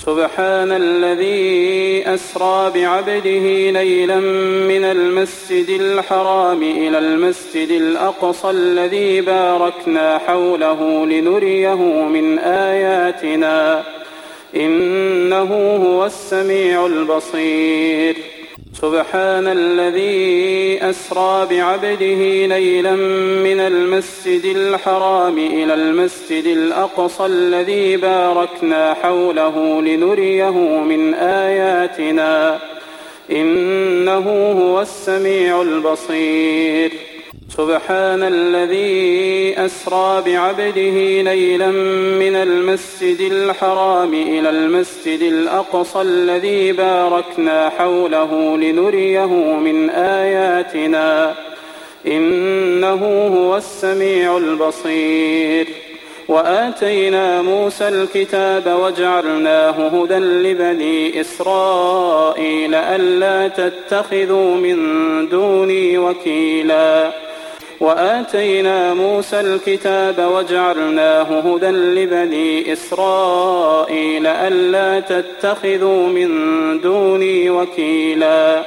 سبحان الذي أسرى بعبده ليلا من المسجد الحرام إلى المسجد الأقصى الذي باركنا حوله لنريه من آياتنا إنه هو السميع البصير سبحان الذي أسرى بعبده ليلا من المسجد الحرام إلى المسجد الأقصى الذي باركنا حوله لنريه من آياتنا إنه هو السميع البصير سبحان الذي أسرى بعبده ليلا من المسجد الحرام إلى المسجد الأقصى الذي باركنا حوله لنريه من آياتنا إنه هو السميع البصير وآتينا موسى الكتاب وجعلناه هدى لبني إسرائيل ألا تتخذوا من دوني وكيلا وآتينا موسى الكتاب وجعلناه هدى لبني إسرائيل ألا تتخذوا من دوني وكيلا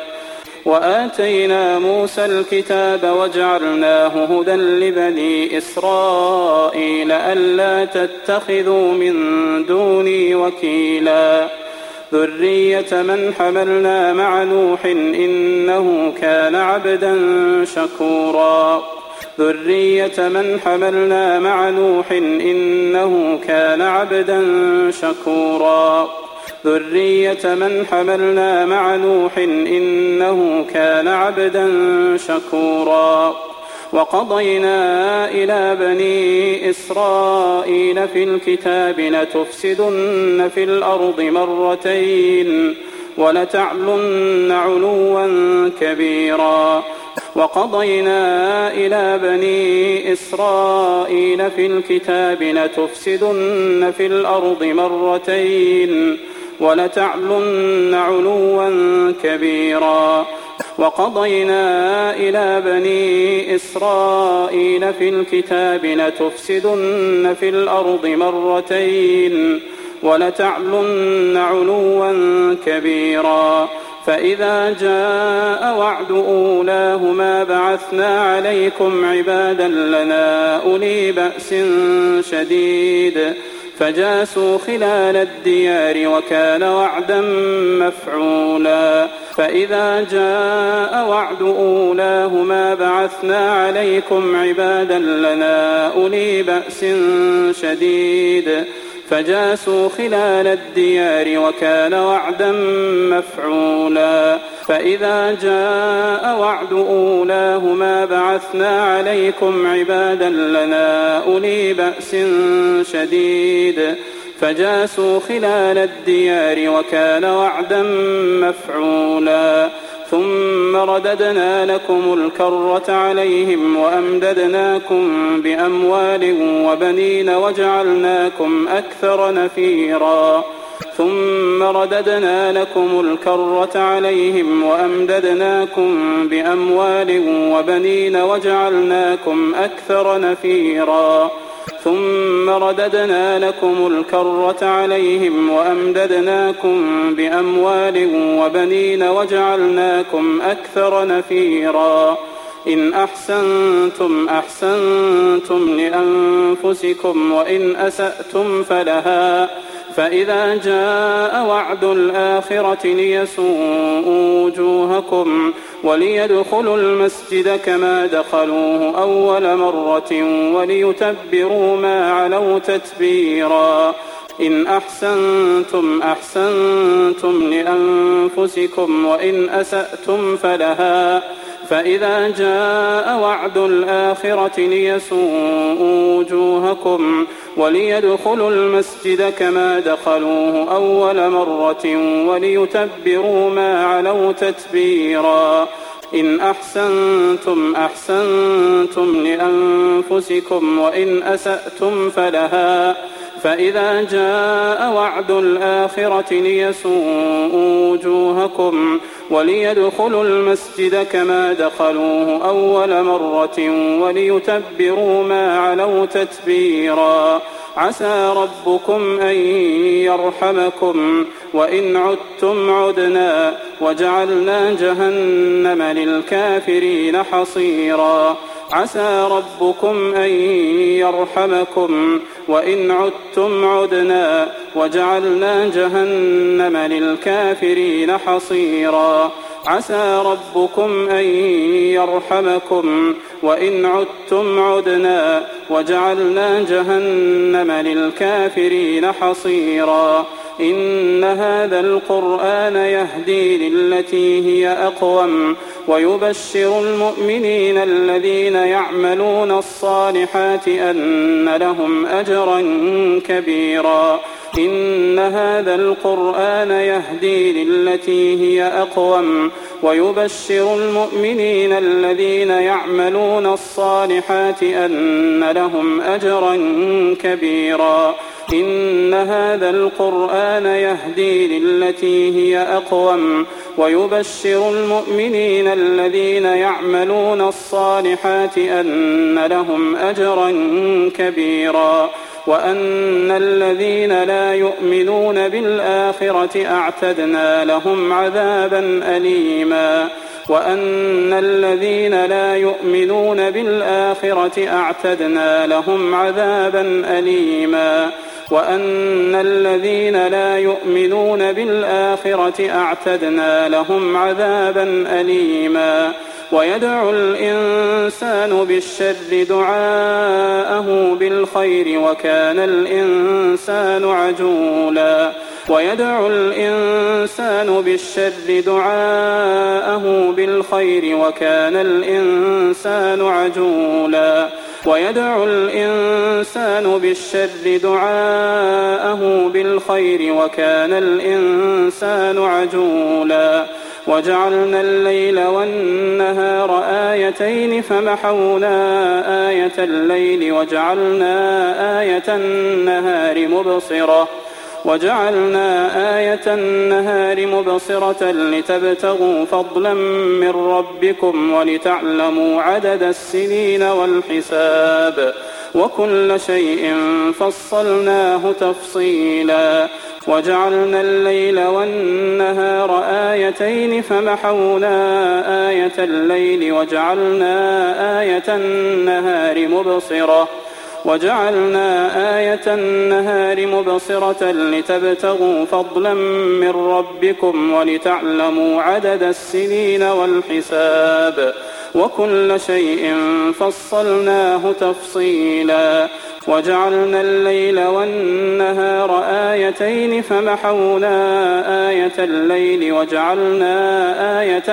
وآتينا موسى الكتاب وجعلناه هدى لبني إسرائيل ألا تتخذوا من دوني وكيلا ذرية من حملنا مع نوح إنه كان عبدا شكورا ذرية من حملنا مع نوح إنه كان عبدا شكورا ذرية من حملنا مع نوح إنه كان عبدا شكورا وقضينا إلى بني إسرائيل في الكتاب لتفسدن في الأرض مرتين ولتعلن علوا كبيرا وقضينا إلى بني إسرائيل في الكتاب لتفسدن في الأرض مرتين ولتعلن علوا كبيرا وقضينا إلى بني إسرائيل في الكتاب لتفسدن في الأرض مرتين ولتعلن علوا كبيرا فإذا جاء وعد أولاهما بعثنا عليكم عبادا لنا أولي بأس شديد فجاسوا خلال الديار وكان وعدا مفعولا فإذا جاء وعد أولاهما بعثنا عليكم عبادا لنا أولي بأس شديد فجاسوا خلال الديار وكان وعدا مفعولا فإذا جاء وعد أولاهما بعثنا عليكم عبادا لنا أولي بأس شديد فجاسوا خلال الديار وكان وعدا مفعولا ثم رددنا لكم الكرة عليهم وأمددناكم بأموال وبنين وجعلناكم أكثر نفيرا ثم رددنا لكم الكرة عليهم وأمددناكم بأموال وبنين وجعلناكم أكثر نفيرا ثم رددنا لكم الكرة عليهم وأمددناكم بأموال وبنين وجعلناكم أكثر نفيرا إن أحسنتم أحسنتم لأنفسكم وإن أسأتم فلها فإذا جاء وعد الآخرة ليسوءوا وجوهكم وليدخلوا المسجد كما دخلوه أول مرة وليتبروا ما علوا تتبيرا إن أحسنتم أحسنتم لأنفسكم وإن أسأتم فلها فإذا جاء وعد الآخرة ليسوءوا وجوهكم وليدخلوا المسجد كما دخلوه أول مرة وليتبروا ما علوا تتبيرا إن أحسنتم أحسنتم لأنفسكم وإن أسأتم فلها فإذا جاء وعد الآخرة ليسوءوا وجوهكم وليدخلوا المسجد كما دخلوه أول مرة وليتبروا ما علوا تتبيرا عسى ربكم أن يرحمكم وإن عدتم عدنا وجعلنا جهنم للكافرين حصيرا عسى ربكم أن يرحمكم وإن عدتم عدنا وجعلنا جهنم للكافرين حصيرا عسى ربكم أن يرحمكم وإن عدتم عدنا وجعلنا جهنم للكافرين حصيرا إن هذا القرآن يهدي للتي هي أقوم ويبشر المؤمنين الذين يعملون الصالحات أن لهم أجرا كبيرا إن هذا القرآن يهدي للتي هي أقوم ويبشر المؤمنين الذين يعملون الصالحات أن لهم أجرا كبيرا إن هذا القرآن يهدي للتي هي أقوم ويبشر المؤمنين الذين يعملون الصالحات أن لهم أجرا كبيرا وأن الذين لا يؤمنون بالآخرة أعتدنا لهم عذابا أليما وأن الذين لا يؤمنون بالآخرة أعتدنا لهم عذابا أليما وأن الذين لا يؤمنون بالآخرة أعتدنا لهم عذابا أليما ويدعو الإنسان بالشر دعاءه بالخير وكان الإنسان عجولا ويدعو الإنسان بالشر دعاءه بالخير وكان الإنسان عجولا ويدعو الإنسان بالشر دعاءه بالخير وكان الإنسان عجولا وجعلنا الليل والنهار آيتين فمحونا آية الليل وجعلنا آية النهار مبصرة لتبتغوا فضلا من ربكم ولتعلموا عدد السنين والحساب وكل شيء فصلناه تفصيلا وجعلنا الليل والنهار آيتين فمحونا آية الليل وجعلنا آية النهار مبصرة لتبتغوا فضلا من ربكم ولتعلموا عدد السنين والحساب وكل شيء فصلناه تفصيلا وجعلنا الليل والنهار آيتين فمحونا آية الليل وجعلنا آية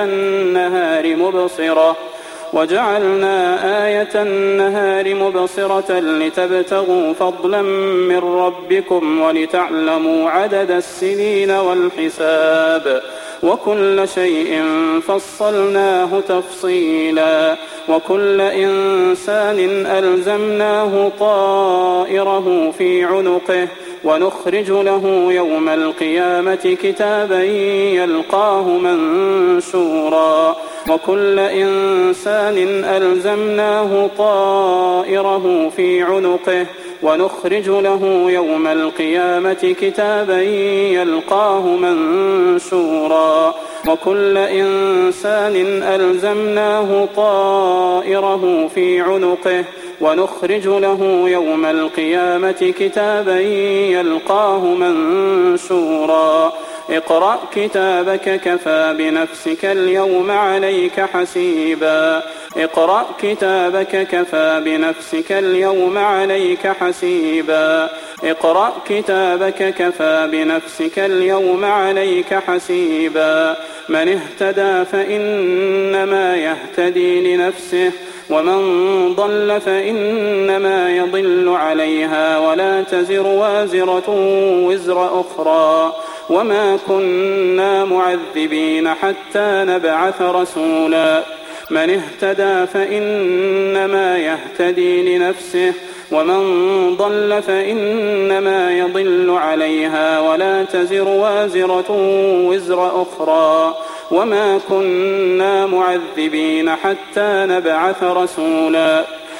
النهار مبصرة لتبتغوا فضلا من ربكم ولتعلموا عدد السنين والحساب وكل شيء فصلناه تفصيلا وكل إنسان ألزمناه طائره في عنقه ونخرج له يوم القيامة كتابا يلقاه منشورا وكل إنسان ألزمناه طائره في عنقه ونخرج له يوم القيامة كتابا يلقاه منشورا وكل إنسان ألزمناه طائره في عنقه ونخرج له يوم القيامة كتابا يلقاه منشورا اقرأ كتابك كفى بنفسك اليوم عليك حسيبا اقرأ كتابك كفى بنفسك اليوم عليك حسيبا اقرأ كتابك كفى بنفسك اليوم عليك حسيبا من اهتدى فإنما يهتدي لنفسه ومن ضل فإنما يضل عليها ولا تزر وازرة وزر أخرى وما كنا معذبين حتى نبعث رسولا من اهتدى فإنما يهتدي لنفسه ومن ضل فإنما يضل عليها ولا تزر وازرة وزر أخرى وما كنا معذبين حتى نبعث رسولا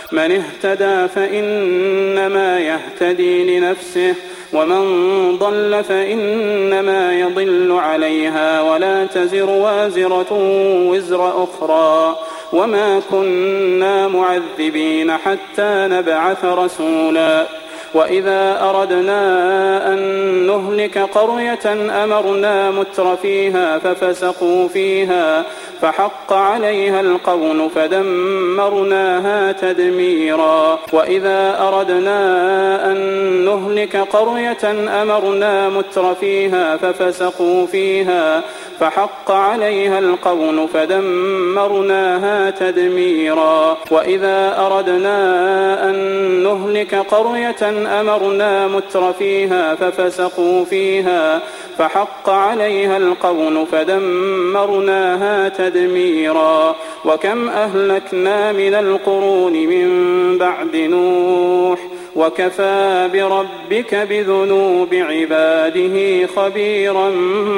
من اهتدى فإنما يهتدي لنفسه ومن ضل فإنما يضل عليها ولا تزر وازرة وزر أخرى وما كنا معذبين حتى نبعث رسولا وإذا أردنا أن نهلك قرية أمرنا مترفيها ففسقوا فيها فحق عليها القول فدمرناها تدميرا وإذا أردنا أن نهلك قرية أمرنا مترفيها ففسقوا فيها فحق عليها القول فدمرناها تدميرا وإذا أردنا أن نهلك قرية أمرنا مترفيها ففسقوا فيها فحق عليها القول فدمرناها تدميرا وكم أهلكنا من القرون من بعد نوح وكفى بربك بذنوب عباده خبيرا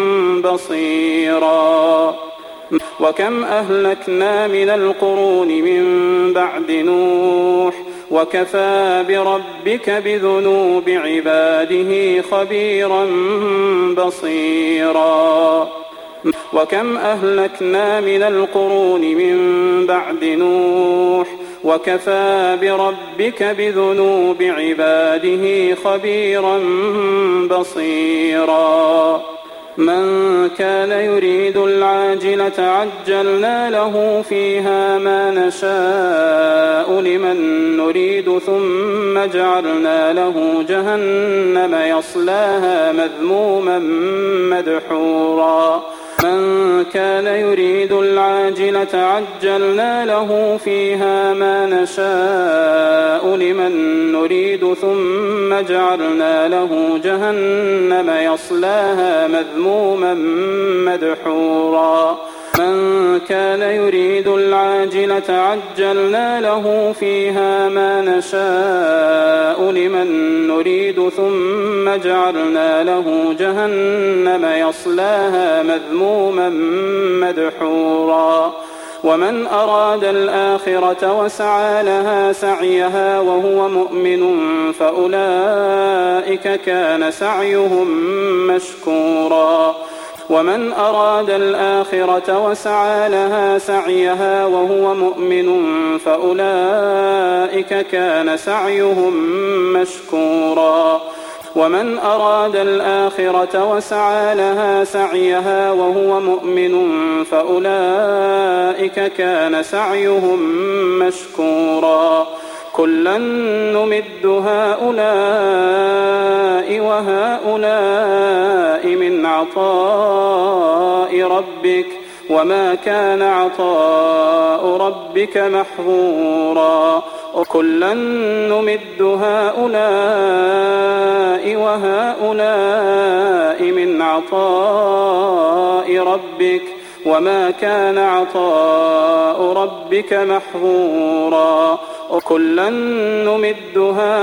بصيرا وكم أهلكنا من القرون من بعد نوح وكفى بربك بذنوب عباده خبيرا بصيرا وكم أهلكنا من القرون من بعد نوح وكفى بربك بذنوب عباده خبيرا بصيرا من كان يريد العاجلة عجلنا له فيها ما نشاء لمن نريد ثم جعلنا له جهنم يصلاها مذموما مدحورا من كان يريد العاجلة عجلنا له فيها ما نشاء لمن نريد ثم جعلنا له جهنم يصلاها مذموما مدحورا من كان يريد العاجلة عجلنا له فيها ما نشاء لمن نريد ثم جعلنا له جهنم يصلاها مذموما مدحورا ومن أراد الآخرة وسعى لها سعيها وهو مؤمن فأولئك كان سعيهم مشكورا ومن أراد الآخرة وسعى لها سعيها وهو مؤمن فأولئك كان سعيهم مشكورا ومن أراد الآخرة وسعى لها سعيها وهو مؤمن فأولئك كان سعيهم مشكورا كلا نمد هؤلاء وهؤلاء من عطاء ربك وما كان عطاء ربك محظورا كلا نمد هؤلاء وهؤلاء من عطاء ربك وما كان عطاء ربك محظورا كلا نمد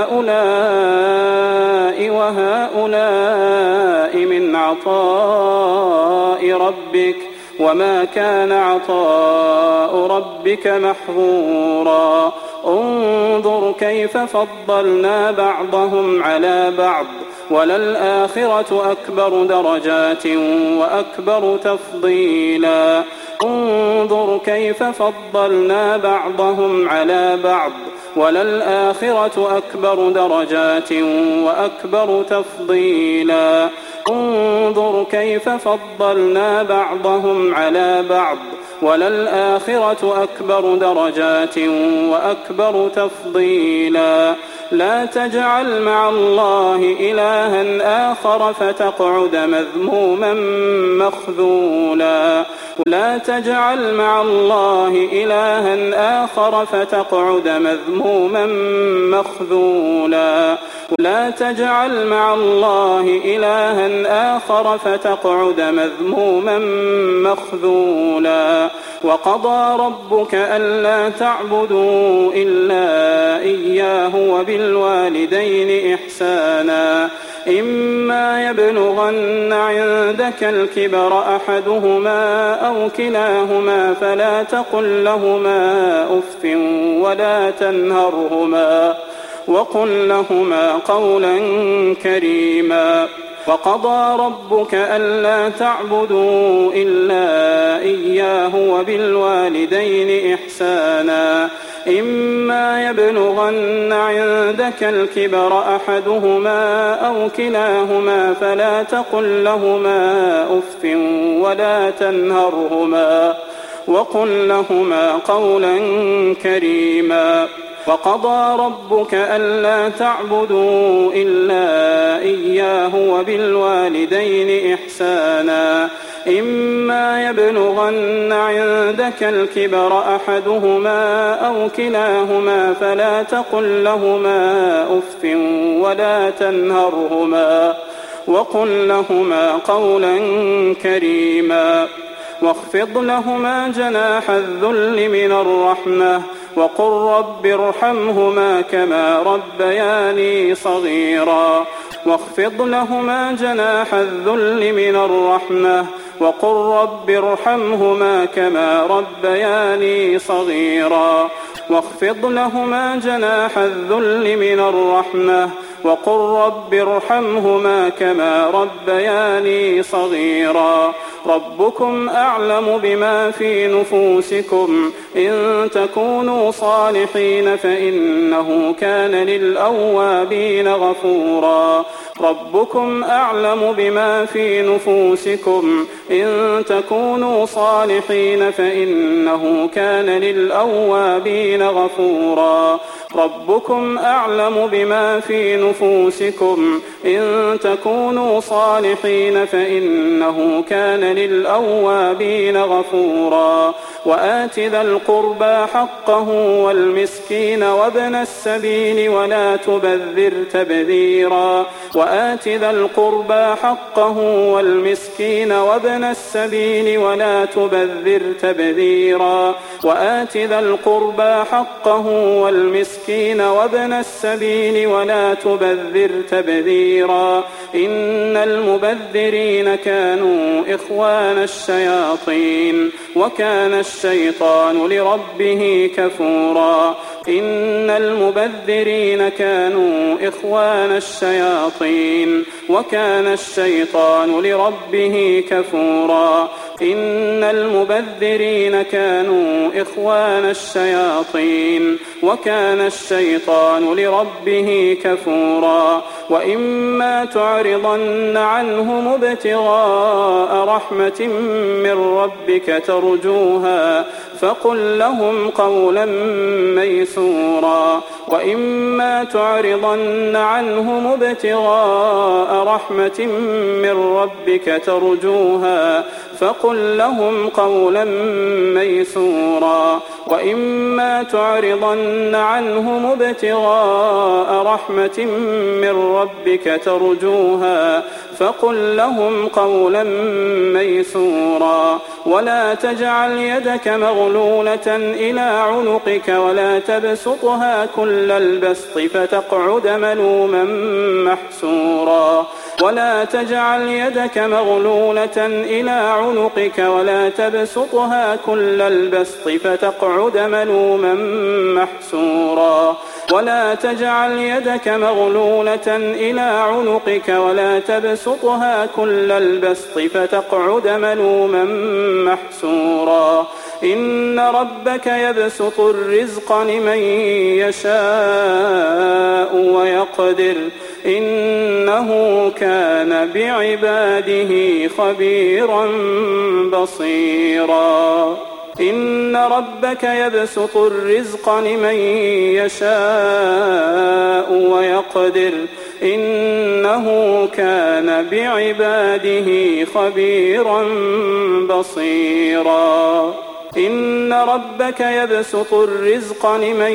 هؤلاء وهؤلاء من عطاء ربك وما كان عطاء ربك محظورا انظر كيف فضلنا بعضهم على بعض وللآخرة أكبر درجات وأكبر تفضيلا انظر كيف فضلنا بعضهم على بعض وللآخرة أكبر درجات وأكبر تفضيلا انظر كيف فضلنا بعضهم على بعض وللآخرة أكبر درجات وأكبر تفضيلا لا تجعل مع الله إلها آخر فتقعد مذموما مخذولا لا تجعل مع الله إلها آخر فتقعد مذموما مخذولا لا تجعل مع الله إلها آخر فتقعد مذموما مخذولا وقضى ربك ألا تعبدوا إلا إياه وبالوالدين إحسانا إما يبلغن عندك الكبر أحدهما أو كلاهما فلا تقل لهما أف ولا تنهرهما وقل لهما قولا كريما. وقضى ربك ألا تعبدوا إلا إياه وبالوالدين إحسانا إما يبلغن عندك الكبر أحدهما أو كلاهما فلا تقل لهما أف ولا تنهرهما وقل لهما قولا كريما. وقضى ربك ألا تعبدوا إلا إياه وبالوالدين إحسانا إما يبلغن عندك الكبر أحدهما أو كلاهما فلا تقل لهما أف ولا تنهرهما وقل لهما قولا كريما. واخفض لهما جناح الذل من الرحمة وقل رب ارحمهما كما ربياني صغيرا. واخفض لهما جناح الذل من الرحمة وقل رب ارحمهما كما ربياني صغيرا. واخفض لهما جناح الذل من الرحمة وقل رب ارحمهما كما ربياني صغيرا. ربكم أعلم بما في نفوسكم إن تكونوا صالحين فإنه كان للأوابين غفورا. ربكم أعلم بما في نفوسكم إن تكونوا صالحين فإنه كان للأوابين غفورا. ربكم أعلم بما في نفوسكم إن تكونوا صالحين فإنه كان للأوابين غفورا. وآت ذا القربى حقه والمسكين وابن السبيل ولا تبذر تبذيرا. وآت ذا القربى حقه والمسكين وابن السبيل ولا تبذر تبذيرا. وآت ذا القربى حقه والمسكين وابن السبيل ولا تبذر تبذيرا. إن المبذرين كانوا إخوان الشياطين وكان الشيطان لربه كفورا. إن المبذرين كانوا إخوان الشياطين وكان الشيطان لربه كفورا. إن المبذرين كانوا إخوان الشياطين وكان الشيطان لربه كفورا. وإما تعرضن عنهم ابتغاء رحمة من ربك ترجوها فقل لهم قولا ميسورا. وإما تعرضن عنهم ابتغاء رحمة من ربك ترجوها فقل لهم قولا ميسورا. وإما تعرضن عنهم ابتغاء رحمة من ربك ترجوها فقل لهم قولا ميسورا. ولا تجعل يدك مغلولة إلى عنقك ولا تبسطها كل البسط فتقعد ملوما محسورا. ولا تجعل يدك مغلولة إلى عنقك ولا تبسطها كل البسط فتقعد ملوما محسورا. ولا تجعل يدك مغلولة إلى عنقك ولا تبسطها كل البسط فتقعد ملوما محسورا. إن ربك يبسط الرزق لمن يشاء ويقدر إنه كان بعباده خبيرا بصيرا. إن ربك يبسط الرزق لمن يشاء ويقدر إنه كان بعباده خبيرا بصيرا. إن ربك يبسط الرزق لمن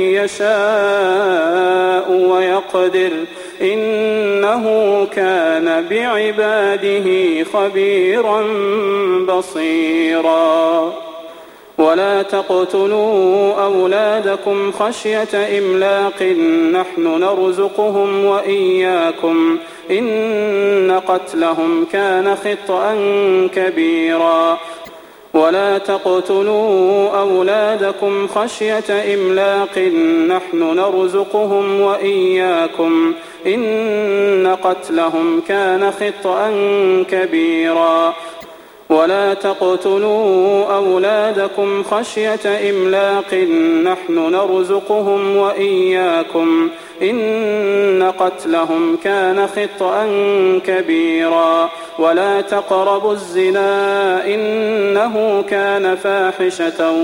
يشاء ويقدر إنه كان بعباده خبيرا بصيرا. ولا تقتلوا أولادكم خشية إملاق نحن نرزقهم وإياكم إن قتلهم كان خطأ كبيرا ولا تقتلوا أولادكم خشية إملاق نحن نرزقهم وإياكم إن قتلهم كان خطأ كبيرا ولا تقتلوا أولادكم خشية إملاق نحن نرزقهم وإياكم إن قتلهم كان خطأ كبيرا ولا تقربوا الزنا إنه كان فاحشة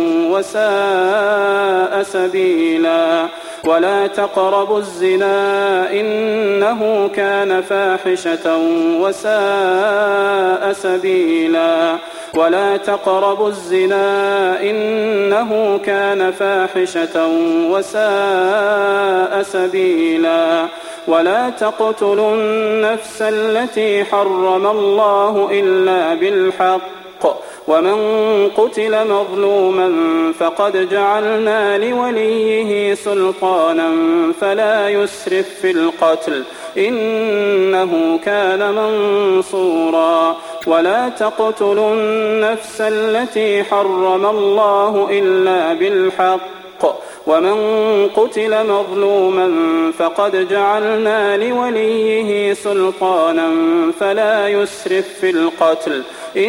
وساء سبيلا ولا تقربوا الزنا إنه كان فاحشة وساء سبيلا ولا تقربوا الزنا إنه كان فاحشة وساء سبيلا ولا تقتلوا النفس التي حرم الله إلا بالحق ومن قتل مظلوما فقد جعلنا لوليه سلطانا فلا يسرف في القتل إنه كان منصورا ولا تقتلوا النفس التي حرم الله إلا بالحق ومن قتل مظلوما فقد جعلنا لوليه سلطانا فلا يسرف في القتل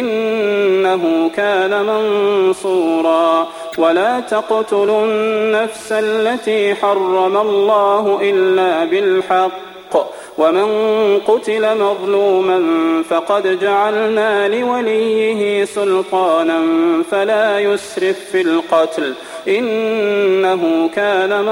إنه كان منصورا ولا تقتلوا النفس التي حرم الله إلا بالحق ومن قتل مظلوما فقد جعلنا لوليه سلطانا فلا يسرف في القتل إنه كان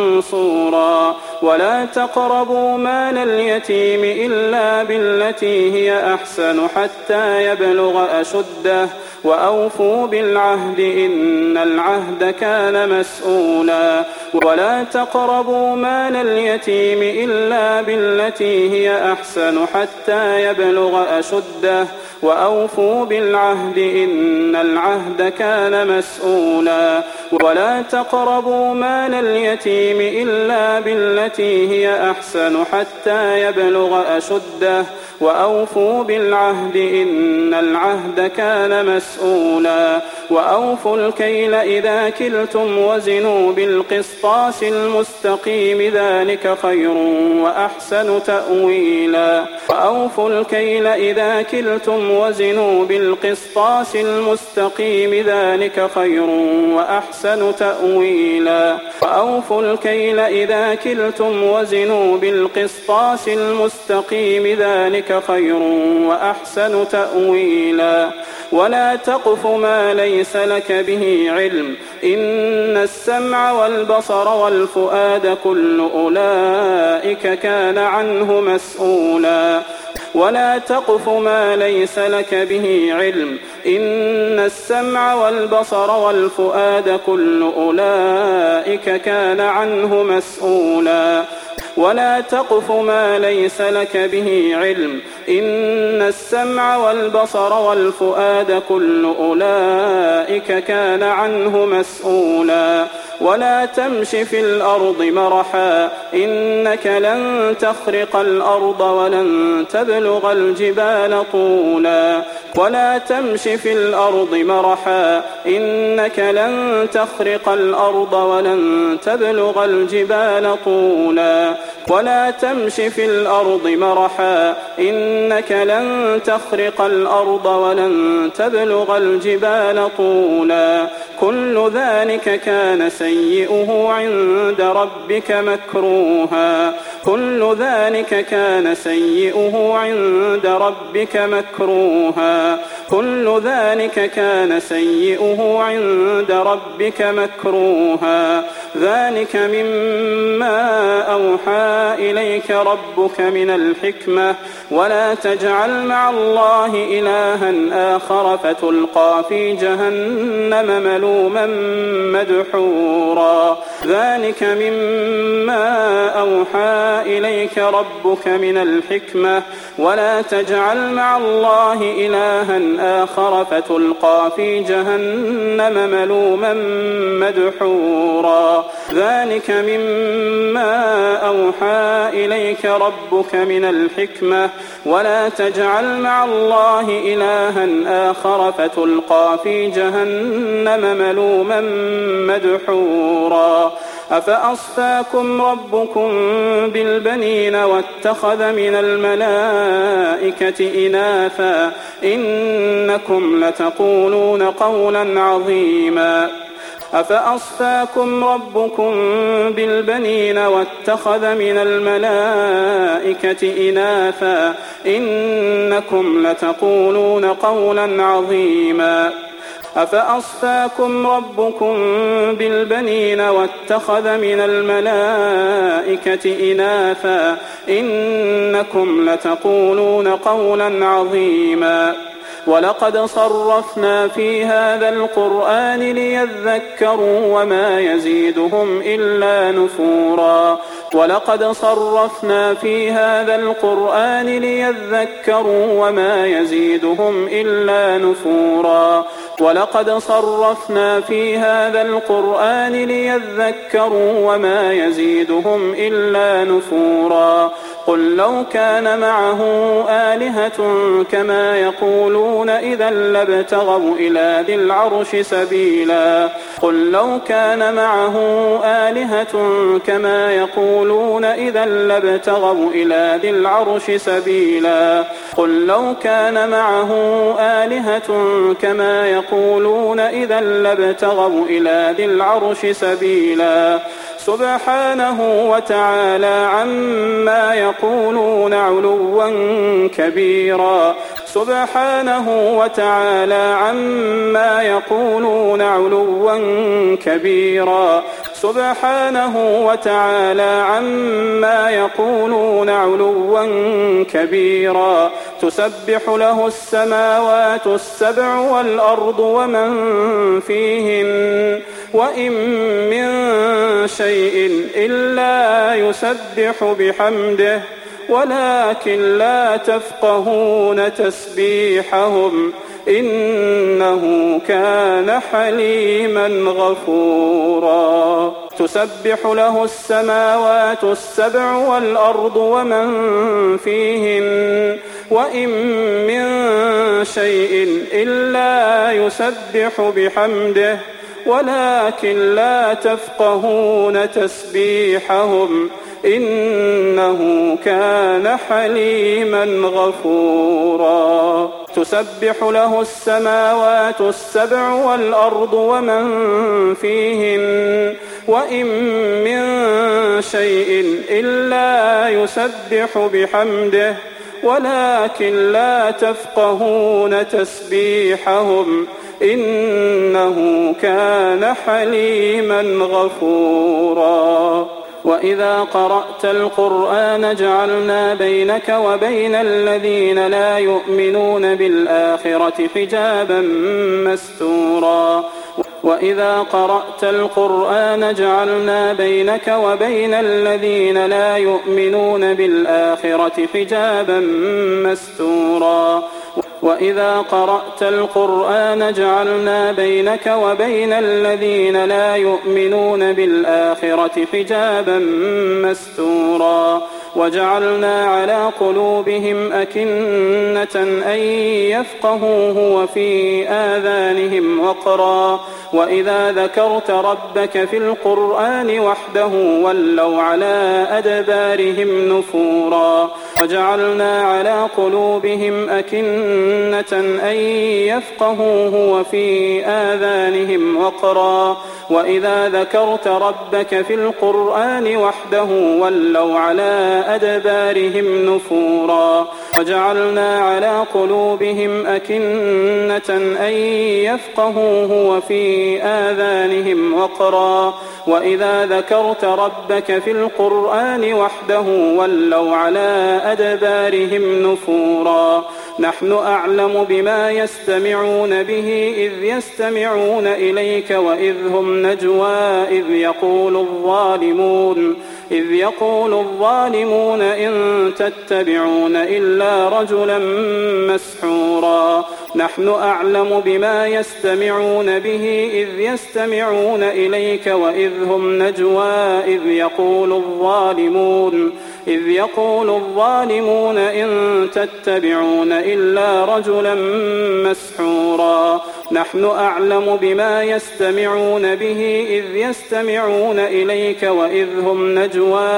منصورا ولا تقربوا مال اليتيم إلا بالتي هي أحسن حتى يبلغ أشده وأوفوا بالعهد إن العهد كان مسؤولا ولا تقربوا مال اليتيم إلا بالتي هي أحسن حتى يبلغ أشده وأوفوا بالعهد إن العهد كان مسؤولا ولا تقربوا مال اليتيم إلا بالتي هي أحسن حتى يبلغ أشده وأوفوا بالعهد إن العهد كان مسؤولا وأوفوا الكيل إذا كلتم وزنوا بالقسطاس المستقيم ذلك خير وأحسن تأويلا وأوفوا الكيل إذا كلتم وزنوا بالقسطاس المستقيم ذلك خير وأحسن تأويلا وأوفوا الكيل إذا كلتم وزنوا بالقسطاس المستقيم ذلك خير وأحسن تأويلا ولا تقف ما ليس لك به علم إن السمع والبصر والفؤاد كل أولئك كان عنه مسؤولا ولا تقف ما ليس لك به علم إن السمع والبصر والفؤاد كل أولئك كان عنه مسؤولا ولا تقف ما ليس لك به علم إن السمع والبصر والفؤاد كل أولئك كان عنه مسؤولا ولا تمش في الأرض مرحا إنك لن تخرق الأرض ولن تبلغ الجبال طولا ولا تمش في الأرض مرحا إنك لن تخرق الأرض ولن تبلغ الجبال طولا ولا تمش في الأرض مرحا إنك لن تخرق الأرض ولن تبلغ الجبال طولا كل ذلك كان سيئه عند ربك مكروها كل ذلك كان سيئه عند ربك مكروها كل ذلك كان سيئه عند ربك مكروها ذلك مما أوحى إليك ربك من الحكمة ولا تجعل مع الله إلها آخر فتلقى في جهنم ملوما مدحورا ذلك مما أوحى إليك ربك من الحكمة ولا تجعل مع الله إلها آخر فتلقى في جهنم ملوما مدحورا. ذلك مما أوحى إليك ربك من الحكمة ولا تجعل مع الله إلها آخر فتلقى في جهنم ملوما مدحورا. أفأصفاكم ربكم بالبنين واتخذ من الملائكة إناثا إنكم لتقولون قولا عظيما. أفأصفاكم ربكم بالبنين واتخذ من الملائكة إناثا إنكم لتقولون قولا عظيما. أفأصفاكم ربكم بالبنين واتخذ من الملائكة إناثا إنكم لتقولون قولا عظيما. ولقد صرفنا في هذا القرآن ليذكروا وما يزيدهم إلا نفورا. ولقد صرفنا في هذا القرآن ليذكروا وما يزيدهم إلا نفورا. ولقد صرفنا في هذا القرآن ليذكروا وما يزيدهم إلا نفورا. قل لو كان معه آلهة كما يقولون إذا لابتغوا إلى ذي العرش سبيلا. قل لو كان معه آلهة كما يقولون إذا لابتغوا إلى ذي العرش سبيلا. قل لو كان معه آلهة كما يقولون إذا لابتغوا إلى ذي العرش سبيلا. سبحانه وتعالى عما يقولون علوا كبيرا. سبحانه وتعالى عما يقولون علوا كبيرا. سبحانه وتعالى عما يقولون علوا كبيرا. تسبح له السماوات السبع والأرض ومن فيهن وإن من شيء إلا يسبح بحمده ولكن لا تفقهون تسبيحهم إنه كان حليما غفورا. تسبح له السماوات السبع والأرض ومن فيهن وإن من شيء إلا يسبح بحمده ولكن لا تفقهون تسبيحهم إنه كان حليما غفورا. تسبح له السماوات السبع والأرض ومن فيهن وإن من شيء إلا يسبح بحمده ولكن لا تفقهون تسبيحهم إنه كان حليما غفورا. وإذا قرأت القرآن جعلنا بينك وبين الذين لا يؤمنون بالآخرة حجابا مستورا. وإذا قرأت القرآن جعلنا بينك وبين الذين لا يؤمنون بالآخرة حجابا مستورا. وإذا قرأت القرآن جعلنا بينك وبين الذين لا يؤمنون بالآخرة حجابا مستورا. وجعلنا على قلوبهم أكنة أن يفقهوه وفي آذانهم وقرا وإذا ذكرت ربك في القرآن وحده ولوا على أدبارهم نفورا. وجعلنا على قلوبهم أكنة أن يفقهوه وفي آذانهم وقرا وإذا ذكرت ربك في القرآن وحده ولوا على أدبارهم نفورا. وجعلنا على قلوبهم أكنة أن يفقهوه وفي آذانهم وقرا وإذا ذكرت ربك في القرآن وحده ولوا على أدبارهم نفورا. نحن أعلم بما يستمعون به إذ يستمعون إليك وإذ هم نجوى إذ إذ يقول الظالمون إن تتبعون إلا رجلا مسحورا نحن أعلم بما يستمعون به إذ يستمعون إليك وإذ هم نجوى إذ يقول الظالمون إن تتبعون إلا رجلا مسحورا نحن أعلم بما يستمعون به إذ يستمعون إليك وإذ هم نجوى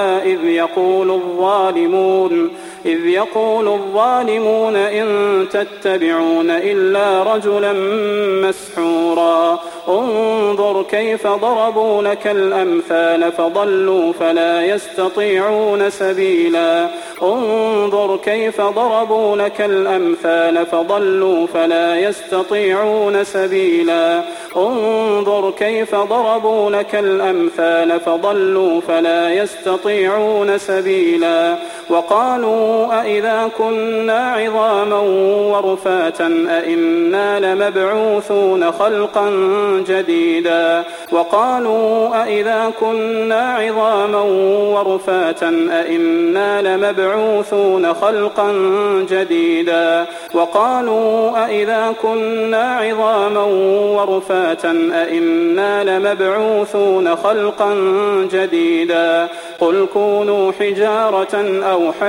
إذ يقول الظالمون إن تتبعون إلا رجلا مسحورا انظر كيف ضربوا لك الأمثال فضلوا فلا يستطيعون سبيلا انظر كيف ضربوا لك الأمثال فضلوا فلا يستطيعون سبيلا انظر كيف ضربوا لك الأمثال فضلوا فلا يستطيعون سبيلا وقالوا أئذا كنا عظاما ورفاتا أئنا لمبعوثون خلقا جديدا وقالوا أئذا كنا عظاما ورفاتا أئنا لمبعوثون خلقا جديدا وقالوا أئذا كنا عظاما ورفاتا أئنا لمبعوثون خلقا جديدا قل كونوا حجارة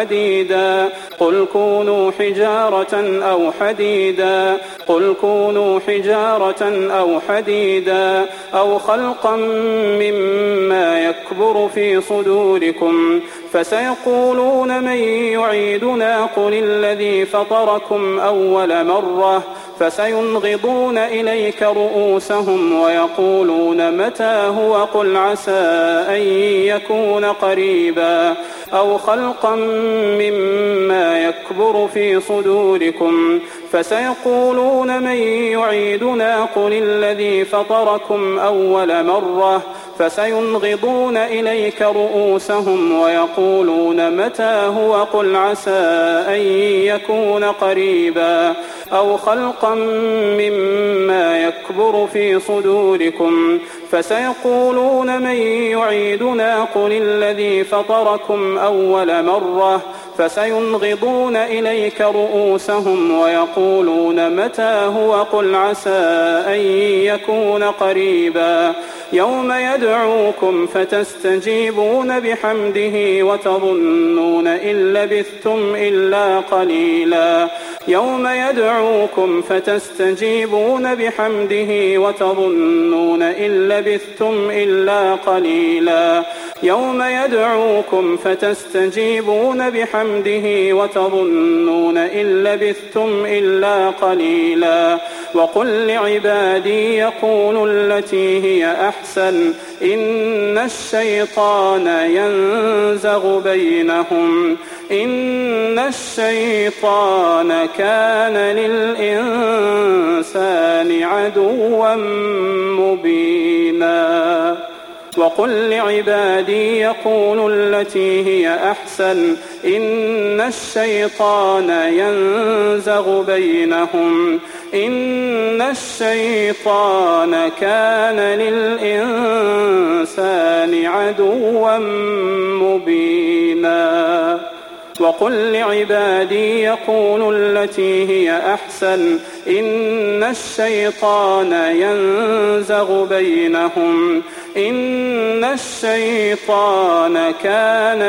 أو حديدا أو خلقا مما يكبر في صدوركم فسيقولون من يعيدنا قل الذي فطركم أول مرة فسينغضون إليك رؤوسهم ويقولون متى هو قل عسى أن يكون قريبا أو خلقا مما يكبر في صدوركم فسيقولون من يعيدنا قل الذي فطركم أول مرة فسينغضون إليك رؤوسهم ويقولون متى هو قل عسى أن يكون قريبا أو خلقا مما يكبر في صدوركم فسيقولون من يعيدنا قل الذي فطركم أول مرة فسينغضون إليك رؤوسهم ويقولون متى هو قل عسى أن يكون قريبا يوم يدعوكم فتستجيبون بحمده وتظنون إن لبثتم إلا قليلا يوم يدعوكم فتستجيبون بحمده وتظنون إن لبثتم إلا قليلا يوم يدعوكم فتستجيبون بحمده وتظنون إن لبثتم إلا قليلا وقل لعبادي يقولوا التي هي أحسن إن الشيطان كان للإنسان عدوا مبينا وقل لعبادي يقولوا التي هي أحسن إن الشيطان كان للإنسان عدوا مبينا وقل لعبادي يقولوا التي هي أحسن إن الشيطان ينزغ بينهم إن الشيطان كان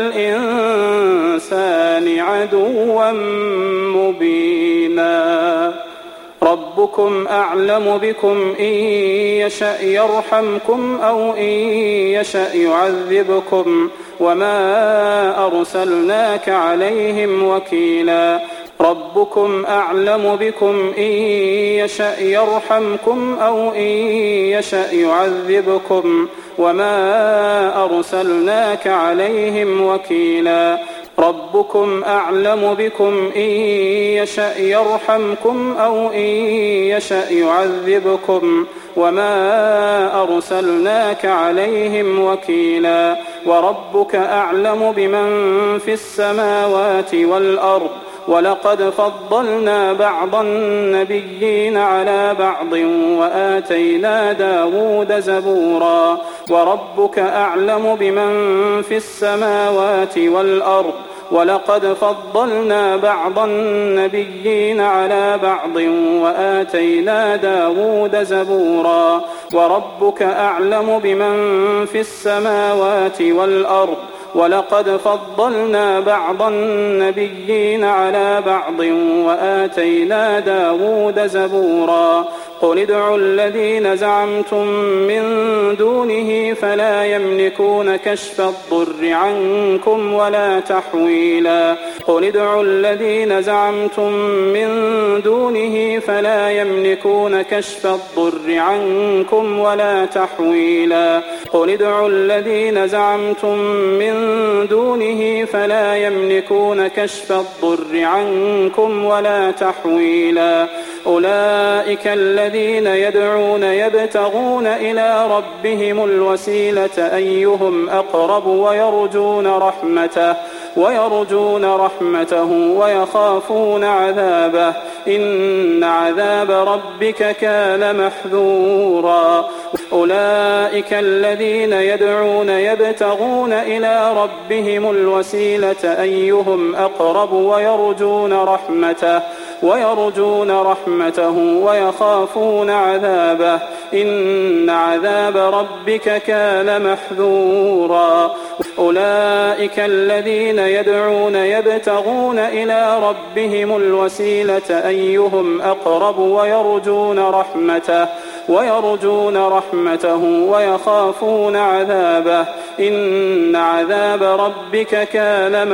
للإنسان عدوا مبينا ربكم أعلم بكم إن يشأ يرحمكم أو إن يشأ يعذبكم وما أرسلناك عليهم وكيلا ربكم أعلم بكم إن يشأ يرحمكم أو إن يشأ يعذبكم وما أرسلناك عليهم وكيلا ربكم أعلم بكم إن يشأ يرحمكم أو إن يشأ يعذبكم وما أرسلناك عليهم وكيلا وربك أعلم بمن في السماوات والأرض ولقد فضلنا بعض النبيين على بعض وآتينا داود زبورا وربك أعلم بمن في السماوات والأرض ولقد فضلنا بعض النبيين على بعض وآتينا داود زبورا وربك أعلم بمن في السماوات والأرض ولقد فضلنا بعض النبيين على بعض وآتينا داود زبورا قل ادعوا الذين زعمتم من دونه فلا يملكون كشف الضر عنكم ولا تحويلا قل ادعوا الذين زعمتم من دونه فلا يملكون كشف الضر عنكم ولا تحويلا قل ادعوا الذين زعمتم من دونه فلا يملكون كشف الضر عنكم ولا تحويلا أولئك الذين يدعون يبتغون إلى ربهم الوسيلة أيهم أقرب ويرجون رحمته ويخافون عذابه إن عذاب ربك كان محذورا أولئك الذين يدعون يبتغون إلى ربهم الوسيلة أيهم أقرب ويرجون رحمته ويخافون عذابه إن عذاب ربك كان محذورا أولئك الذين يدعون يبتغون إلى ربهم الوسيلة أيهم أقرب ويرجون رحمته ويخافون عذابه إن عذاب ربك كان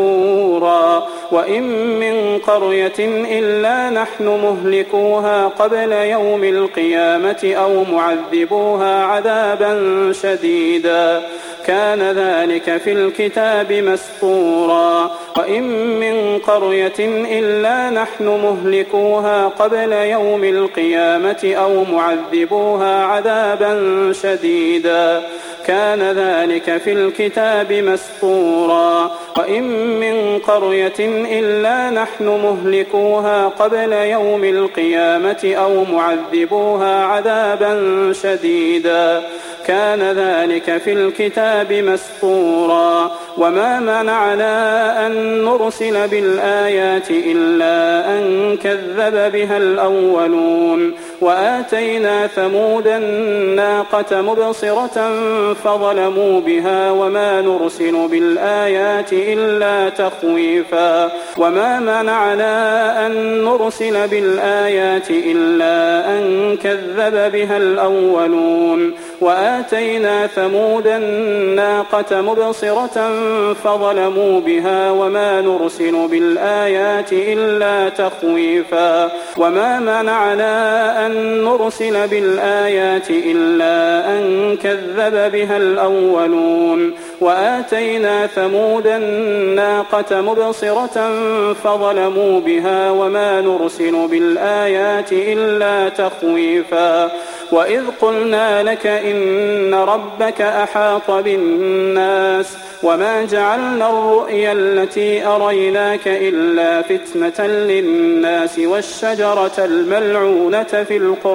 محذورا وإن من قرية إلا نحن مهلكوها قبل يوم القيامة أو معذبوها عذابا شديدا كان ذلك في الكتاب مسطورا وإن من قرية إلا نحن مهلكوها قبل يوم القيامة أو معذبوها عذابا شديدا كان ذلك في الكتاب مسطورا وإن من قرية إلا نحن مهلكوها قبل يوم القيامة أو معذبوها عذابا شديدا كان ذلك في الكتاب مسطورا وما منعنا أن نرسل بالآيات إلا أن كذب بها الأولون وآتينا ثمود الناقة مبصرة فظلموا بها وما نرسل بالآيات إلا تخويفا وما منعنا أن نرسل بالآيات إلا أن كذب بها الأولون وآتينا ثمود الناقة مبصرة فظلموا بها وما نرسل بالآيات إلا تخويفا وما منعنا أن نرسل بالآيات إلا أن كذب بها الأولون وآتينا ثمود الناقة مبصرة فظلموا بها وما نرسل بالآيات إلا تخويفا وإذ قلنا لك إن ربك أحاط بالناس وما جعلنا الرؤيا التي أريناك إلا فتنة للناس والشجرة الملعونة في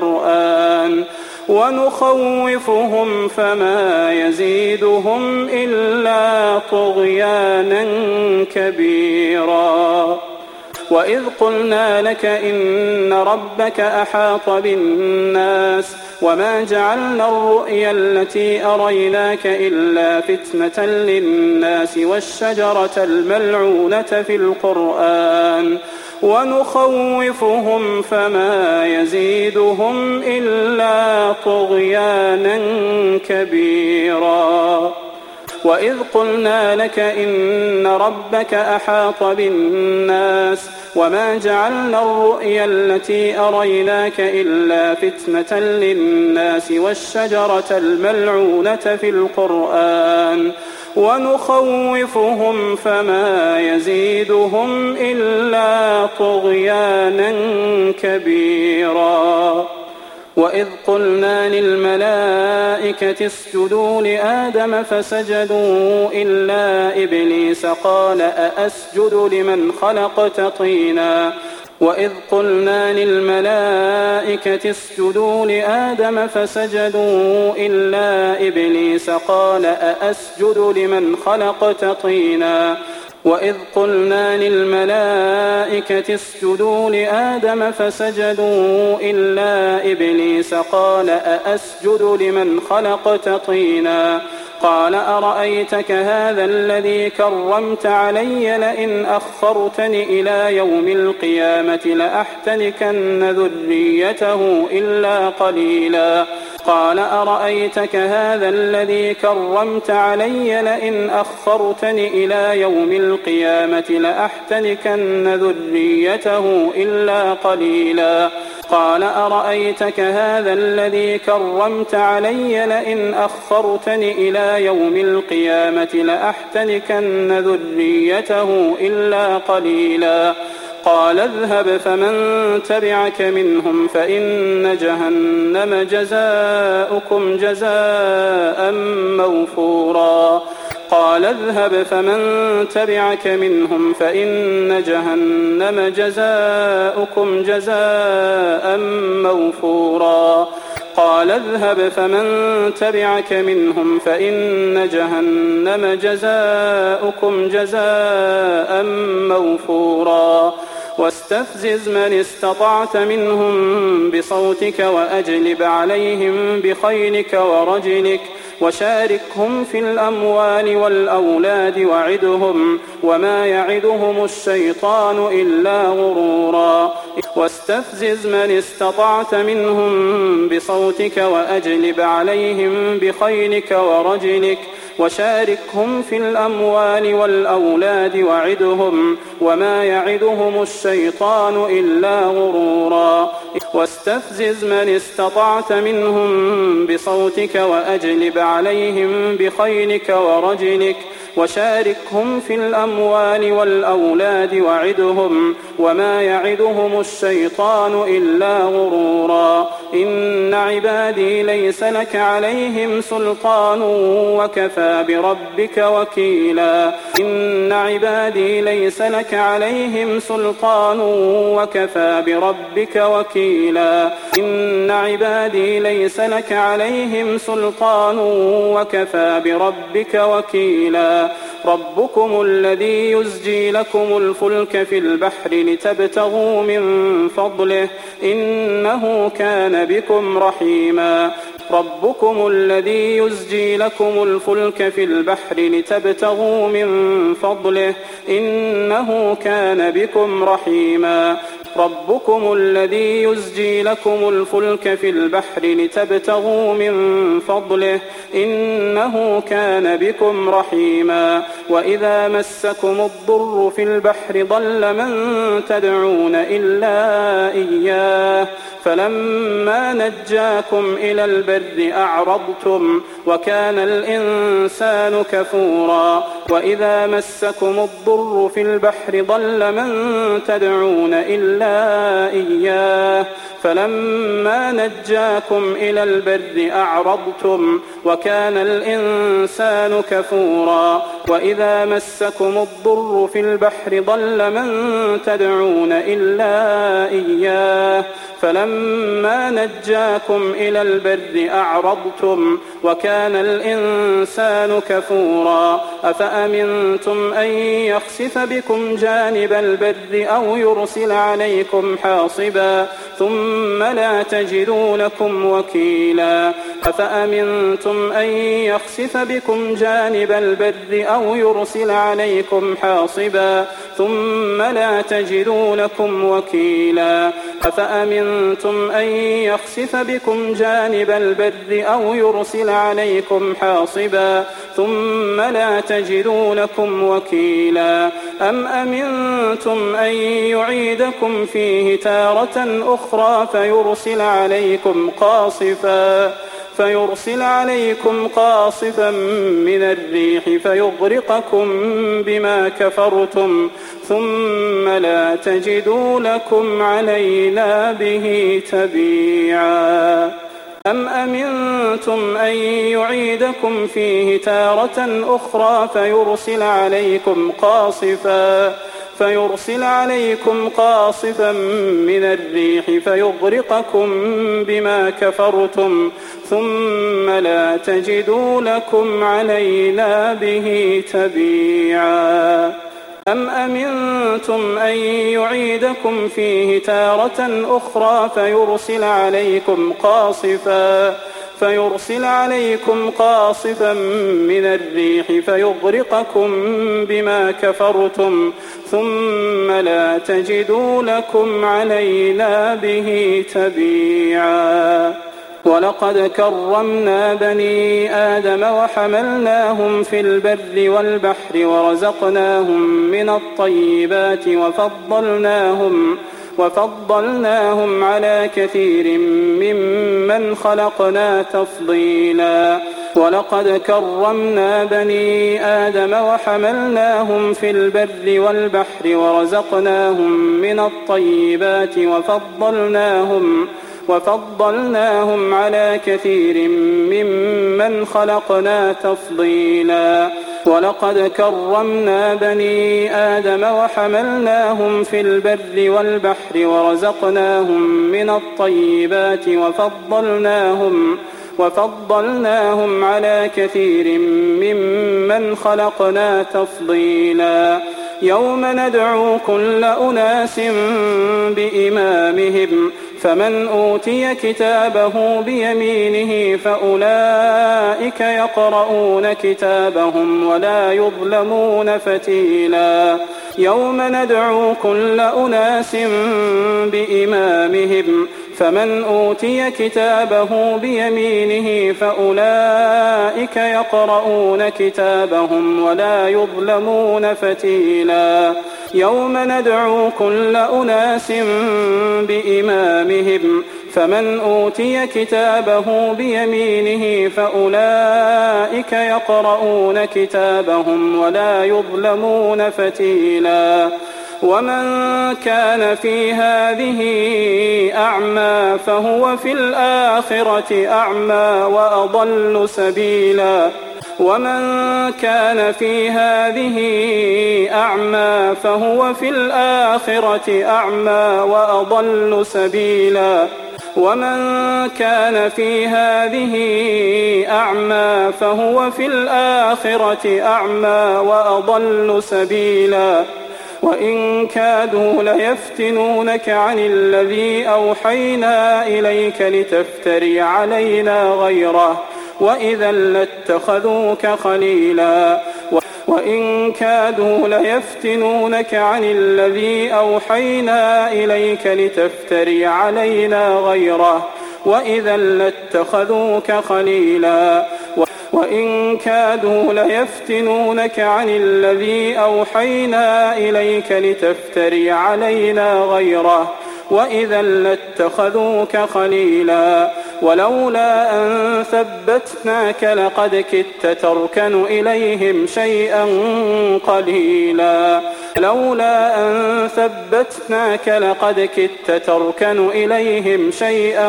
القرآن ونخوفهم فما يزيدهم إلا طغيانا كبيرا وإذ قلنا لك إن ربك أحاط بالناس وما جعلنا الرؤيا التي أريناك إلا فتنة للناس والشجرة الملعونة في القرآن ونخوفهم فما يزيدهم إلا طغيانا كبيرا وإذ قلنا لك إن ربك أحاط بالناس وما جعلنا الرؤيا التي أريناك إلا فتنة للناس والشجرة الملعونة في القرآن ونخوفهم فما يزيدهم إلا طغيانا كبيرا وإذ قلنا للملائكة اسجدوا لآدم فسجدوا إلا إبليس قال أأسجد لمن خلقت طينا وإذ قلنا للملائكة اسجدوا لآدم فسجدوا إلا إبليس قال أأسجد لمن خلقت طينا وإذ قلنا للملائكة اسجدوا لآدم فسجدوا إلا إبليس قال أأسجد لمن خلقت طينا قال أرأيتك هذا الذي كرمت علي لئن أخرتني إلى يوم القيامة لأحتنكن ذريته إلا قليلا قال أرأيتك هذا الذي كرمت علي لئن أخرتني إلى يوم القيامة لأحتنكن ذريته إلا قليلا قال أرأيتك هذا الذي كرمت علي لئن أخرتني إلى يوم القيامة لأحتنكن ذريته إلا قليلا قال اذهب فمن تبعك منهم فإن جهنم جزاؤكم جزاء موفورا قال اذهب فمن تبعك منهم فإن جهنم جزاؤكم جزاء موفورا قال اذهب فمن تبعك منهم فإن جهنم جزاؤكم جزاء موفورا واستفزز من استطعت منهم بصوتك وأجلب عليهم بخيلك ورجلك وشاركهم في الأموال والأولاد وعدهم وما يعدهم الشيطان إلا غرورا واستفزز من استطعت منهم بصوتك وأجلب عليهم بخيلك ورجلك وشاركهم في الأموال والأولاد وعدهم وما يعدهم الشيطان إلا غرورا واستفزز من استطعت منهم بصوتك وأجلب عليهم بخيلك ورجلك وشاركهم في الأموال والأولاد وعدهم وما يعدهم الشيطان إلا غرورا إن عبادي ليس لك عليهم سلطان وكفى بربك وكيلا إن عبادي ليس لك عليهم سلطان وكفى بربك وكيلا إن عبادي ليس لك عليهم سلطان وكفى بربك وكيلا ربكم الذي يزجي لكم الفلك في البحر لتبتغوا من فضله إنه كان بكم رحيما ربكم الذي يزجي لكم الفلك في البحر لتبتغوا من فضله إنه كان بكم رحيما ربكم الذي يزجي لكم الفلك في البحر لتبتغوا من فضله إنه كان بكم رحيما وإذا مسكم الضر في البحر ضل من تدعون إلا إياه فلما نجاكم إلى البر أعرضتم وكان الإنسان كفورا وإذا مسكم الضر في البحر ضل من تدعون إلا إياه فلما نجاكم إلى البر أعرضتم وكان الإنسان كفورا وإذا مسكم الضر في البحر ضل من تدعون إلا إياه فلما نجاكم إلى البر أعرضتم وكان الإنسان كفورا أفأمنتم أن يخسف بكم جانب البر أو يرسل عليكم حاصبا ثم لا تجدوا لكم وكيلا أفأمنتم أن يخسف بكم جانب البر أو يرسل عليكم حاصبا ثم لا تجدوا لكم وكيلا أفأمنتم أن يخسف بكم جانب البر أو يرسل عليكم حاصبا ثم لا تجدوا لكم وكيلا أم أمنتم أن يعيدكم فيه تارة أخرى فيرسل عليكم فيرسل عليكم قاصفا من الريح فيغرقكم بما كفرتم ثم لا تجدوا لكم علينا به تبيعا أم أمنتم أن يعيدكم فيه تارة أخرى فيرسل عليكم قاصفا من الريح فيغرقكم بما كفرتم ثم لا تجدوا لكم علينا به تبيعا أم أمنتم أن يعيدكم فيه تارة أخرى فيرسل عليكم قاصفا من الريح فيغرقكم بما كفرتم ثم لا تجدوا لكم علينا به تبيعا ولقد كرمنا بني آدم وحملناهم في البر والبحر ورزقناهم من الطيبات وفضلناهم على كثير ممن خلقنا تفضيلا ولقد كرمنا بني آدم وحملناهم في البر والبحر ورزقناهم من الطيبات وفضلناهم على كثير ممن خلقنا تفضيلا ولقد كرمنا بني آدم وحملناهم في البر والبحر ورزقناهم من الطيبات وفضلناهم على كثير ممن خلقنا تفضيلا يوم ندعو كل أناس بإمامهم فمن أوتي كتابه بيمينه فأولئك يقرؤون كتابهم ولا يظلمون فتيلا يوم ندعو كل أناس بإمامهم فمن أوتي كتابه بيمينه فأولئك يقرؤون كتابهم ولا يظلمون فتيلا يوم ندعو كل أناس بإمامهم فمن أوتي كتابه بيمينه فأولئك يقرؤون كتابهم ولا يظلمون فتيلا ومن كان في هذه أعمى فهو في الآخرة أعمى وأضل سبيلا ومن كان في هذه أعمى فهو في الآخرة أعمى وأضل سبيلا ومن كان في هذه أعمى فهو في الآخرة أعمى وأضل سبيلا وإن كادوا ليفتنونك عن الذي أوحينا إليك لتفتري علينا غيره وإذا لاتخذوك خليلا وإن كادوا ليفتنونك عن الذي أوحينا إليك لتفتري علينا غيره وإذا لاتخذوك خليلا وإن كادوا ليفتنونك عن الذي أوحينا إليك لتفتري علينا غيره وإذا لاتخذوك خليلا ولولا أن ثبتناك لقد كدت تركن إليهم شيئا قليلا لولا أن ثبتناك لقد كدت تركن إليهم شيئا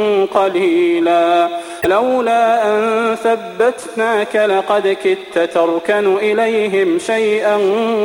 قليلا لولا أن ثبتناك لقد كدت تركن إليهم شيئا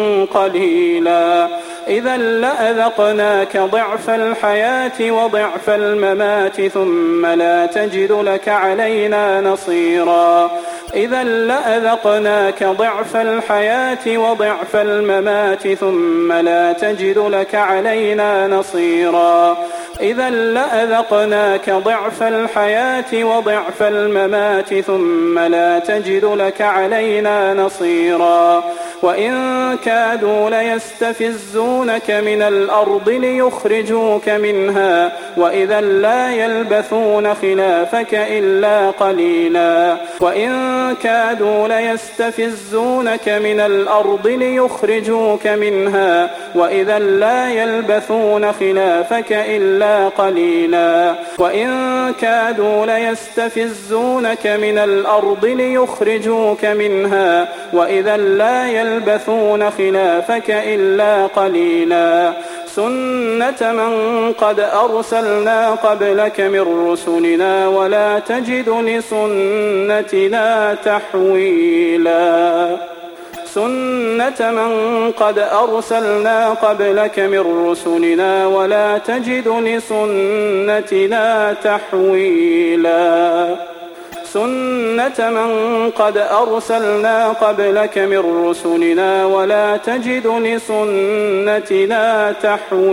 قليلا إذا لأذقناك ضعف الحياة وضعف الممات ثم لا تجد لك علينا نصيرا إذا لأذقناك ضعف الحياة وضعف الممات ثم لا تجد لك علينا نصيرا إذا لأذقناك ضعف الحياة وضعف الممات ثم لا تجد لك علينا نصيرا وإن كادوا ليستفزونك من الأرض ليخرجوك منها وإذا لا يلبثون خلافك إلا قليلا وإن كادوا ليستفزونك من الأرض ليخرجوك منها وإذا لا يلبثون خلافك إلا قليلا وإن كادوا ليستفزونك من الأرض ليخرجوك منها وإذا لا يلبثون خلافك إلا قليلا سنة من قد أرسلنا قبلك من رسلنا ولا تجد لسنتنا تحويلا سنة من قد أرسلنا قبلك من رسلنا ولا تجد لسنتنا تحويلا سنة من قد أرسلنا قبلك من رسلنا ولا تجد لسنتنا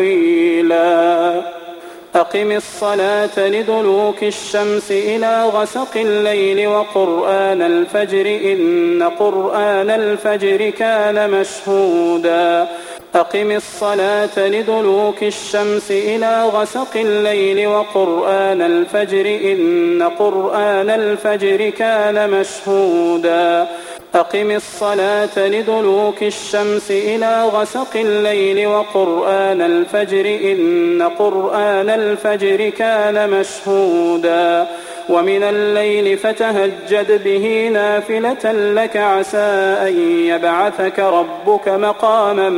تحويلا أقم الصلاة لدلوك الشمس إلى غسق الليل وقرآن الفجر إن قرآن الفجر كان مشهودا أقم الصلاة لدلوك الشمس إلى غسق الليل وقرآن الفجر إن قرآن الفجر كان مشهودا أقم الصلاة لدلوك الشمس إلى غسق الليل وقرآن الفجر إن قرآن الفجر كان مشهودا ومن الليل فتهجد به نافلة لك عسى أن يبعثك ربك مقاما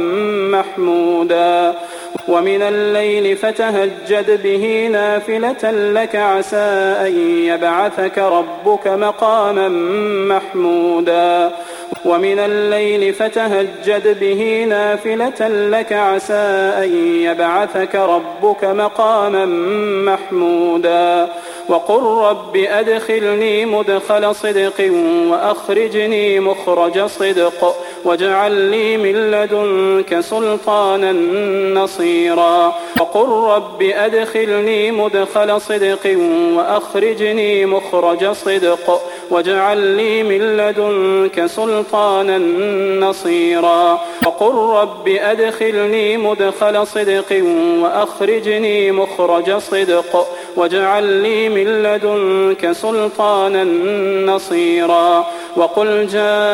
محمودا ومن الليل فتهجد به نافلة لك عسى أن يبعثك ربك مقاما محمودا ومن الليل فتهجد به نافلة لك عسى أن يبعثك ربك مقاما محمودا وقل رب أدخلني مدخل صدق وأخرجني مخرج صدق واجعل لي من لدنك سلطانا نصيرا وقل رب أدخلني مدخل صدق وأخرجني مخرج صدق واجعل لي من لدنك سلطانا نصيرا وقل رب أدخلني مدخل صدق وأخرجني مخرج صدق واجعل لي من لدنك سلطانا نصيرا وقل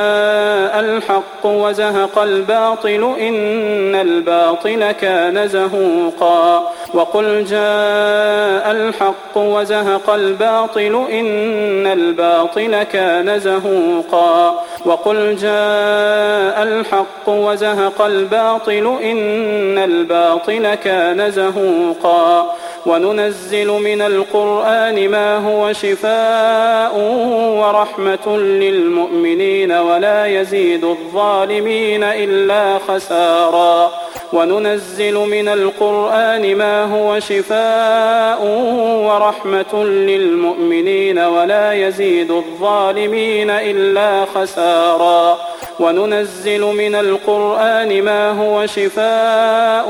جاء الحق وزهق الباطل إن الباطل كان زهوقا وقل جاء الحق وزهق الباطل إن الباطل كان زهوقا وقل جاء الحق وزهق الباطل إن الباطل كان زهوقا وننزل من القرآن ما هو شفاء ورحمة للمؤمنين ولا يزيد الظالمين إلا خسارا وننزل من القرآن ما هو شفاء ورحمة للمؤمنين ولا يزيد الظالمين إلا خسارا وننزل من القرآن ما هو شفاء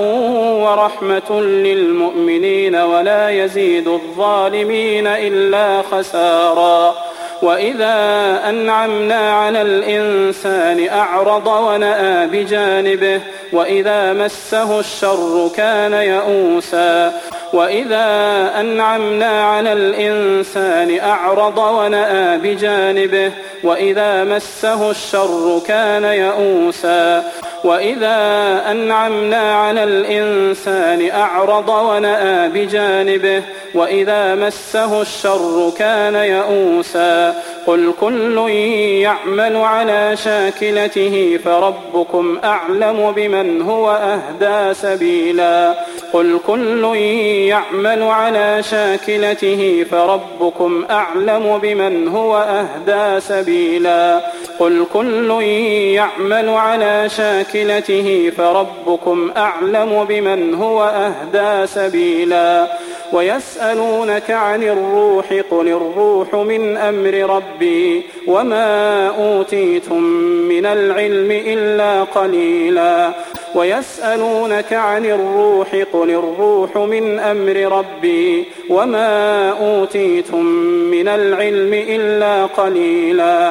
ورحمة للمؤمنين ولا يزيد الظالمين إلا خسارا وإذا أنعمنا على الإنسان أعرض ونأى بجانبه وإذا مسه الشر كان يئوسا وإذا أنعمنا على الإنسان أعرض ونأى بجانبه وإذا مسه الشر كان يئوسا وإذا أنعمنا على الإنسان أعرض ونأى بجانبه وإذا مسه الشر كان يئوسا قل كل يعمل على شاكلته فربكم أعلم بمن هو أهدى سبيلا قل كل يعمل على شاكلته فربكم أعلم بمن هو أهدى سبيلا قل كل يعمل على شاكلته فربكم أعلم بمن هو أهدى سبيلا ويسألونك عن الروح قل الروح من أمر ربي وما أوتيتم من العلم إلا قليلا ويسألونك عن الروح قل الروح من أمر ربي وما أوتيتم من العلم إلا قليلا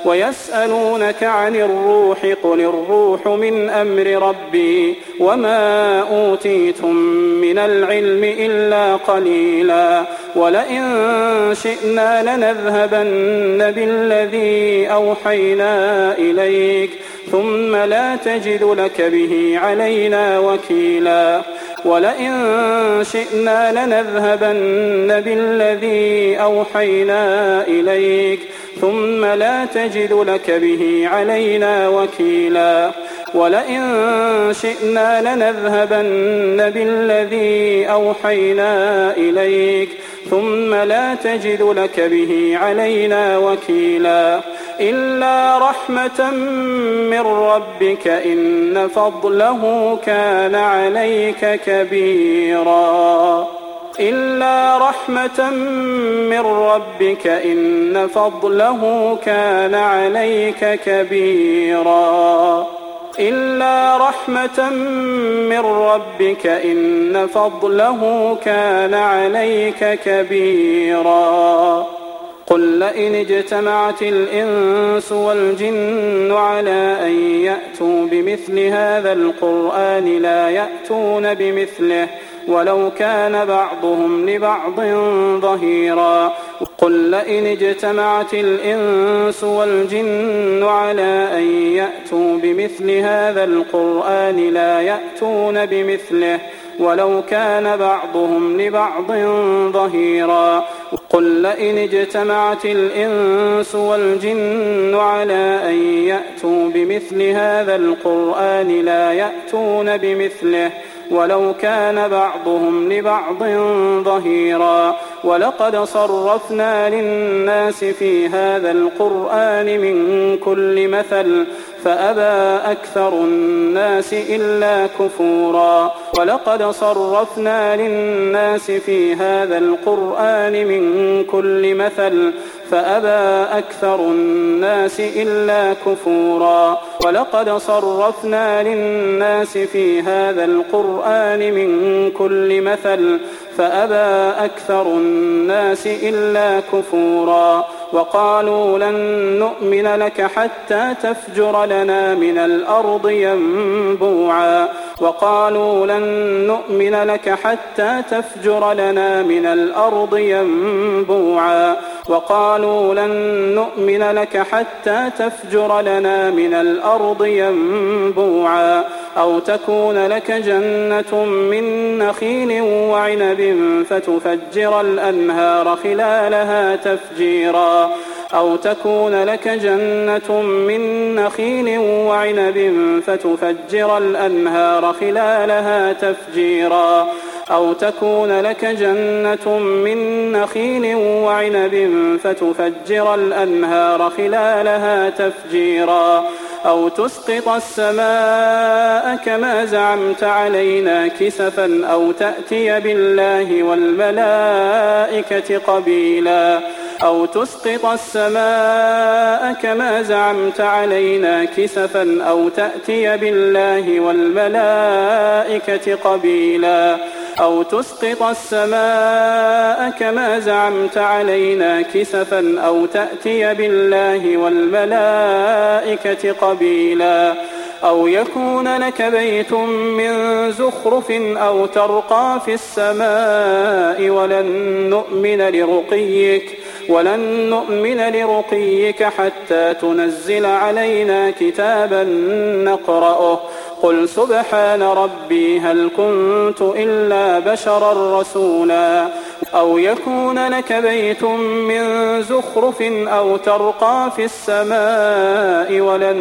ويسألونك عن الروح قل الروح من أمر ربي وما أوتيتم من العلم إلا قليلا ولئن شئنا لنذهبن بالذي أوحينا إليك ثم لا تجد لك به علينا وكيلا ولئن شئنا لنذهبن بالذي أوحينا إليك ثم لا تجد لك به علينا وكيلا ولئن شئنا لنذهبن بالذي أوحينا إليك ثم لا تجد لك به علينا وكيلا إلا رحمة من ربك إن فضله كان عليك كبيرا إلا رحمة من ربك إن فضله كان عليك كبيرا إلا رحمة من ربك إن فضله كان عليك كبيرا قل لئن اجتمعت الإنس والجن على أن يأتوا بمثل هذا القرآن لا يأتون بمثله ولو كان بعضهم لبعض ظهيرا قل لئن اجتمعت الإنس والجن على أن يأتوا بمثل هذا القرآن لا يأتون بمثله ولو كان بعضهم لبعض ظهيرا قل لئن اجتمعت الإنس والجن على أن يأتوا بمثل هذا القرآن لا يأتون بمثله ولو كان بعضهم لبعض ظهيرا ولقد صرفنا للناس في هذا القرآن من كل مثل فأبى أكثر الناس إلا كفورا ولقد صرفنا للناس في هذا القرآن من كل مثل فأبى أكثر الناس إلا كفورا ولقد صرفنا للناس في هذا القرآن من كل مثل فأبى أكثر الناس إلا كفورا وقالوا لن نؤمن لك حتى تفجر لنا من الأرض ينبوعا وقالوا لن نؤمن لك حتى تفجر لنا من الأرض ينبوعا وقالوا لن نؤمن لك حتى تفجر لنا من الأرض ينبوعا أو تكون لك جنة من نخيل وعنب فتفجر الأنهار خلالها تفجيرا أو تكون لك جنة من نخيل وعنب فتفجر الأنهار خلالها تفجيرا أو تكون لك جنة من نخيل وعنب فتفجر الأنهار خلالها تفجيرا أو تسقط السماء كما زعمت علينا كسفا أو تأتي بالله والملائكة قبيلا أو تسقط السماء كما زعمت علينا كسفا أو تأتي بالله والملائكة قبيلا أو تسقط السماء كما زعمت علينا كسفا أو تأتي بالله والملائكة قبيلا أو يكون لك بيت من زخرف أو ترقى في السماء ولن نؤمن لرقيك حتى تنزل علينا كتابا نقرأه قل سبحان ربي هل كنت إلا بشرا رسولا أو يكون لك بيت من زخرف أو ترقى في السماء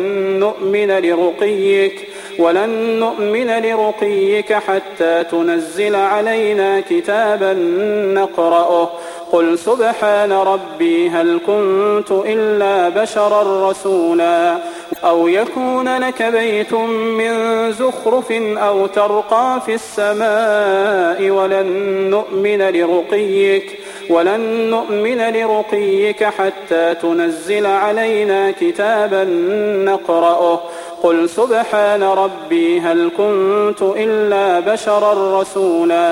ولن نؤمن لرقيك حتى تنزل علينا كتابا نقرأه قل سبحان ربي هل كنت إلا بشرا رسولا أو يكون لك بيت من زخرف أو ترقى في السماء ولن نؤمن لرقيك حتى تنزل علينا كتابا نقرأه قل سبحان ربي هل كنت إلا بشرا رسولا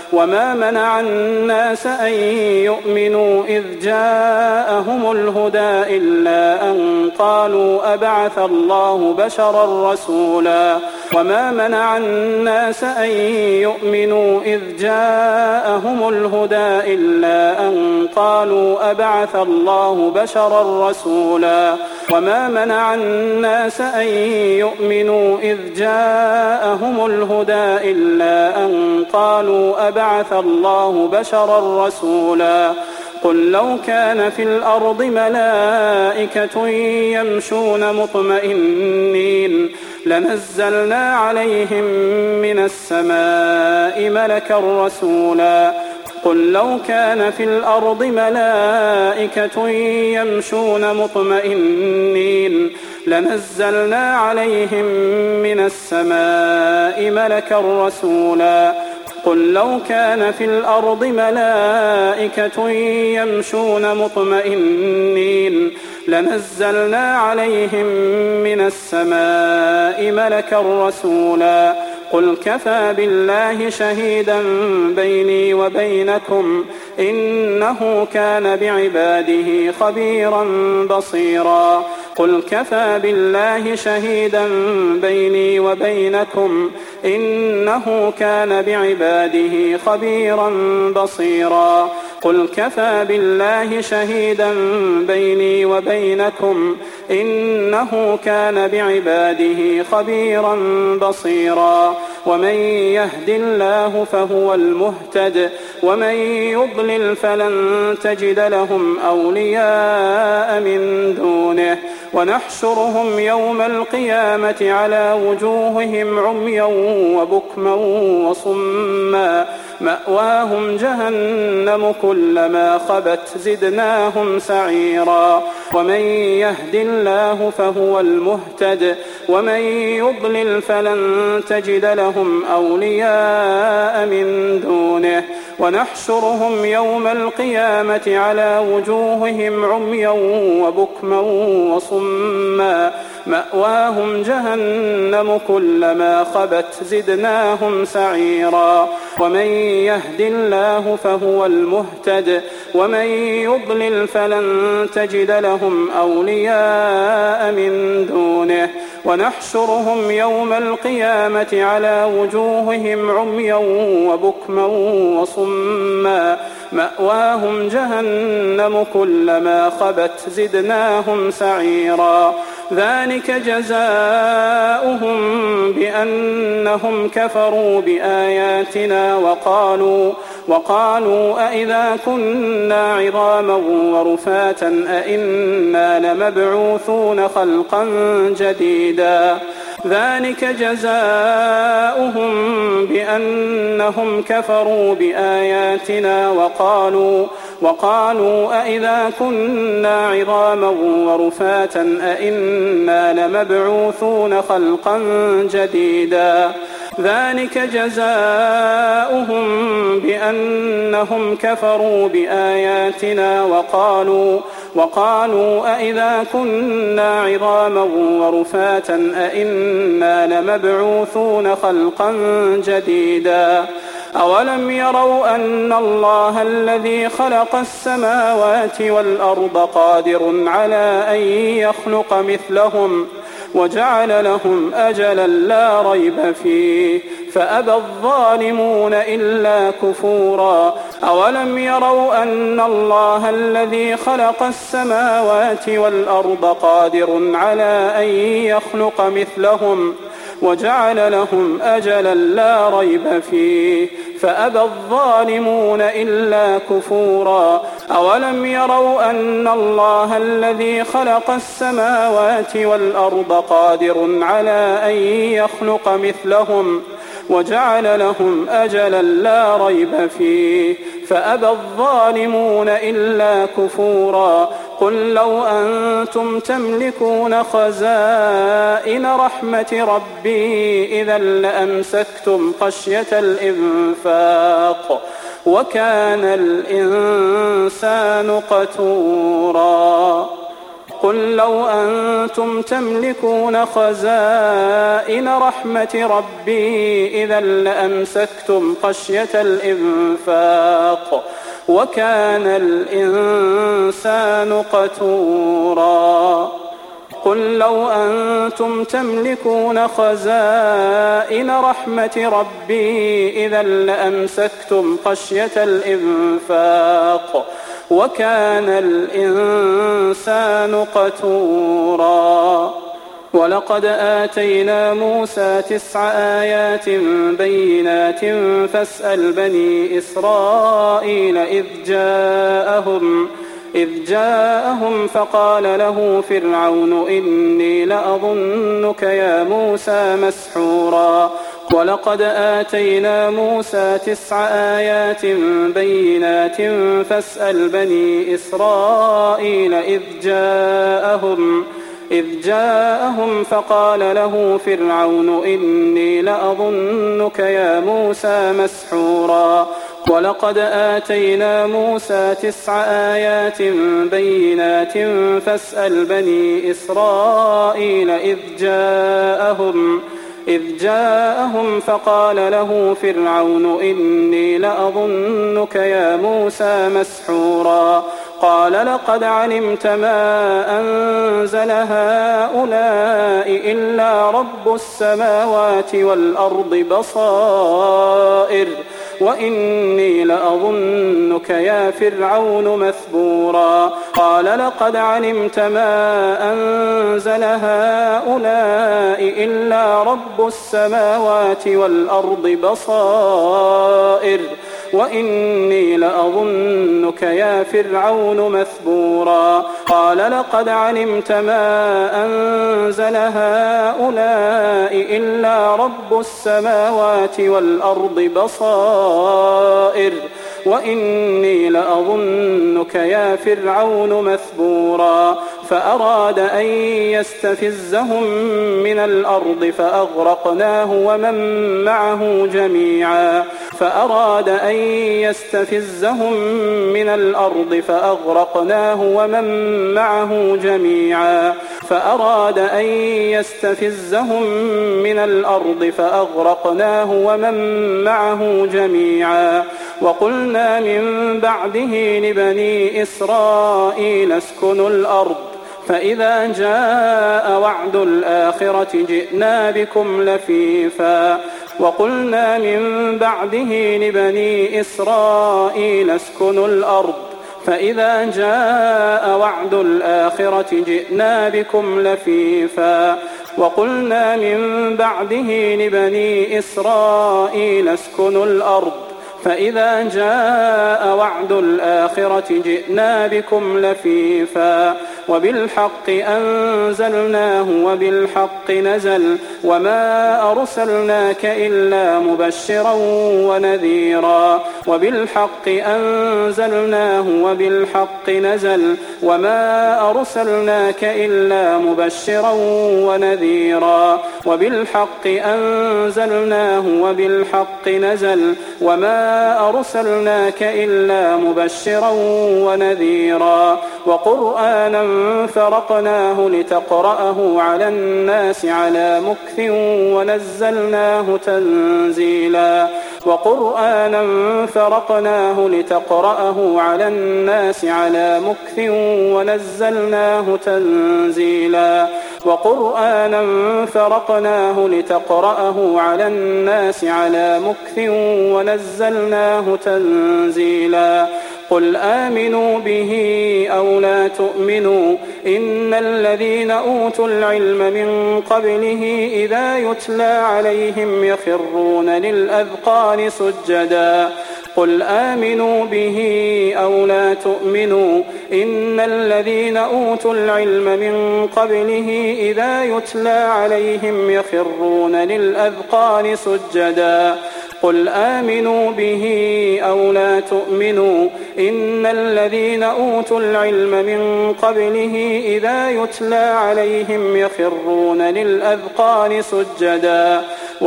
وما منع الناس أن يؤمنوا إذ جاءهم الهدى إلا أن قالوا أبعث الله بشرا رسولا وما منع الناس أن يؤمنوا إذ جاءهم الهدى إلا أن قالوا أبعث الله بشرا رسولا وما منع الناس أن يؤمنوا إذ جاءهم الهدى إلا أن قالوا أبعث الله بشرا رسولا قل لو كان في الأرض ملائكة يمشون مطمئنين لنزلنا عليهم من السماء ملكا رسولا قل لو كان في الأرض ملائكة يمشون مطمئنين لنزلنا عليهم من السماء ملكا رسولا قل لو كان في الأرض ملائكة يمشون مطمئنين لنزلنا عليهم من السماء ملكا رسولا قل كفى بالله شهيدا بيني وبينكم إنه كان بعباده خبيرا بصيرا قل كفى بالله شهيدا بيني وبينكم إنه كان بعباده خبيرا بصيرا قل كفى بالله شهيدا بيني وبينكم إنه كان بعباده خبيرا بصيرا ومن يهد الله فهو المهتد ومن يضلل فلن تجد لهم أولياء من دونه ونحشرهم يوم القيامة على وجوههم عميا وبكما وصما مأواهم جهنم كلما خبت زدناهم سعيرا ومن يهد الله فهو المهتد ومن يضلل فلن تجد لهم أولياء من دونه ونحشرهم يوم القيامة على وجوههم عميا وبكما وصما مأواهم جهنم كلما خبت زدناهم سعيرا ومن يهد الله فهو المهتد ومن يضلل فلن تجد لهم أولياء من دونه ونحشرهم يوم القيامة على وجوههم عميا وبكما وصما مأواهم جهنم كلما خبت زدناهم سعيرا ذلك جزاؤهم بأنهم كفروا بآياتنا وقالوا أئذا كنا عظاما ورفاتا أئنا لمبعوثون خلقا جديدا ذلك جزاؤهم بأنهم كفروا بآياتنا وقالوا أئذا كنا عظاما ورفاتا أئنا لمبعوثون خلقا جديدا ذلك جزاؤهم بأنهم كفروا بآياتنا وقالوا أئذا كنا عظاما ورفاتا أئنا لمبعوثون خلقا جديدا أولم يروا أن الله الذي خلق السماوات والأرض قادر على أن يخلق مثلهم وجعل لهم أجلا لا ريب فيه فأبى الظالمون إلا كفورا أولم يروا أن الله الذي خلق السماوات والأرض قادر على أن يخلق مثلهم وجعل لهم أجلا لا ريب فيه فأبى الظالمون إلا كفورا أولم يروا أن الله الذي خلق السماوات والأرض قادر على أن يخلق مثلهم وجعل لهم أجلا لا ريب فيه فأبى الظالمون إلا كفورا قل لو أنتم تملكون خزائن رحمة ربي إذا لأمسكتم خشية الإنفاق وكان الإنسان قتورا قل قل لو أنتم تملكون خزائن رحمة ربي إذا لأمسكتم خشية الإنفاق وكان الإنسان قتورا قل لو أنتم تملكون خزائن رحمة ربي إذا لأمسكتم خشية الإنفاق وكان الإنسان قتورا ولقد آتينا موسى 9 آيات بينات فاسأل بني إسرائيل إذ جاءهم فقال له فرعون إني لأظنك يا موسى مسحورا ولقد آتينا موسى 9 آيات بينات فاسأل بني إسرائيل إذ جاءهم فقال له فرعون إني لأظنك يا موسى مسحورا ولقد آتينا موسى 9 آيات بينات فاسأل بني إسرائيل إذ جاءهم فقال له فرعون إني لأظنك يا موسى مسحورا قال لقد علمت ما أنزل هؤلاء إلا رب السماوات والأرض بصائر وإني لأظنك يا فرعون مثبورا قال لقد علمت ما أنزل هؤلاء إلا رب السماوات والأرض بصائر وإني لأظنك يا فرعون مثبورا قال لقد علمت ما أنزل هؤلاء إلا رب السماوات والأرض بصائر وإني لأظنك يا فرعون مثبورا فأراد أن يستفزهم من الأرض فأغرقناه ومن معه جميعا وقلنا من بعده لبني إسرائيل اسكنوا الأرض فإذا جاء وعد الآخرة جئنا بكم لفيفا وقلنا من بعده لبني إسرائيل اسكنوا الأرض فإذا جاء وعد الآخرة جئنا بكم لفيفا وقلنا من بعده لبني إسرائيل اسكنوا الأرض فإذا جاء وعد الآخرة جئنا بكم لفيفا وبالحق أنزلناه وبالحق نزل وما أرسلناك إلا مبشرا ونذيرا وبالحق أنزلناه وبالحق نزل وما أرسلناك إلا مبشرا ونذيرا وبالحق أنزلناه وبالحق نزل وما أرسلناك إلا مبشرا ونذيرا وقرآنا فرقناه لتقرأه على الناس على مكث ونزلناه تنزيلا وقرآنا فرقناه لتقرأه على الناس على مكث ونزلناه تنزيلا وقرآنا فرقناه لتقرأه على الناس على مكث ونزلناه تنزيلا قل آمنوا به أو لا تؤمنوا إن الذين أوتوا العلم من قبله إذا يتلى عليهم يخرون للأذقان سجدا قل آمنوا به أو لا تؤمنوا إن الذين أوتوا العلم من قبله إذا يتلى عليهم يخرون للأذقان سجدا قل آمنوا به أو لا تؤمنوا إن الذين أوتوا العلم من قبله إذا يتلى عليهم يخرون للأذقان سجدا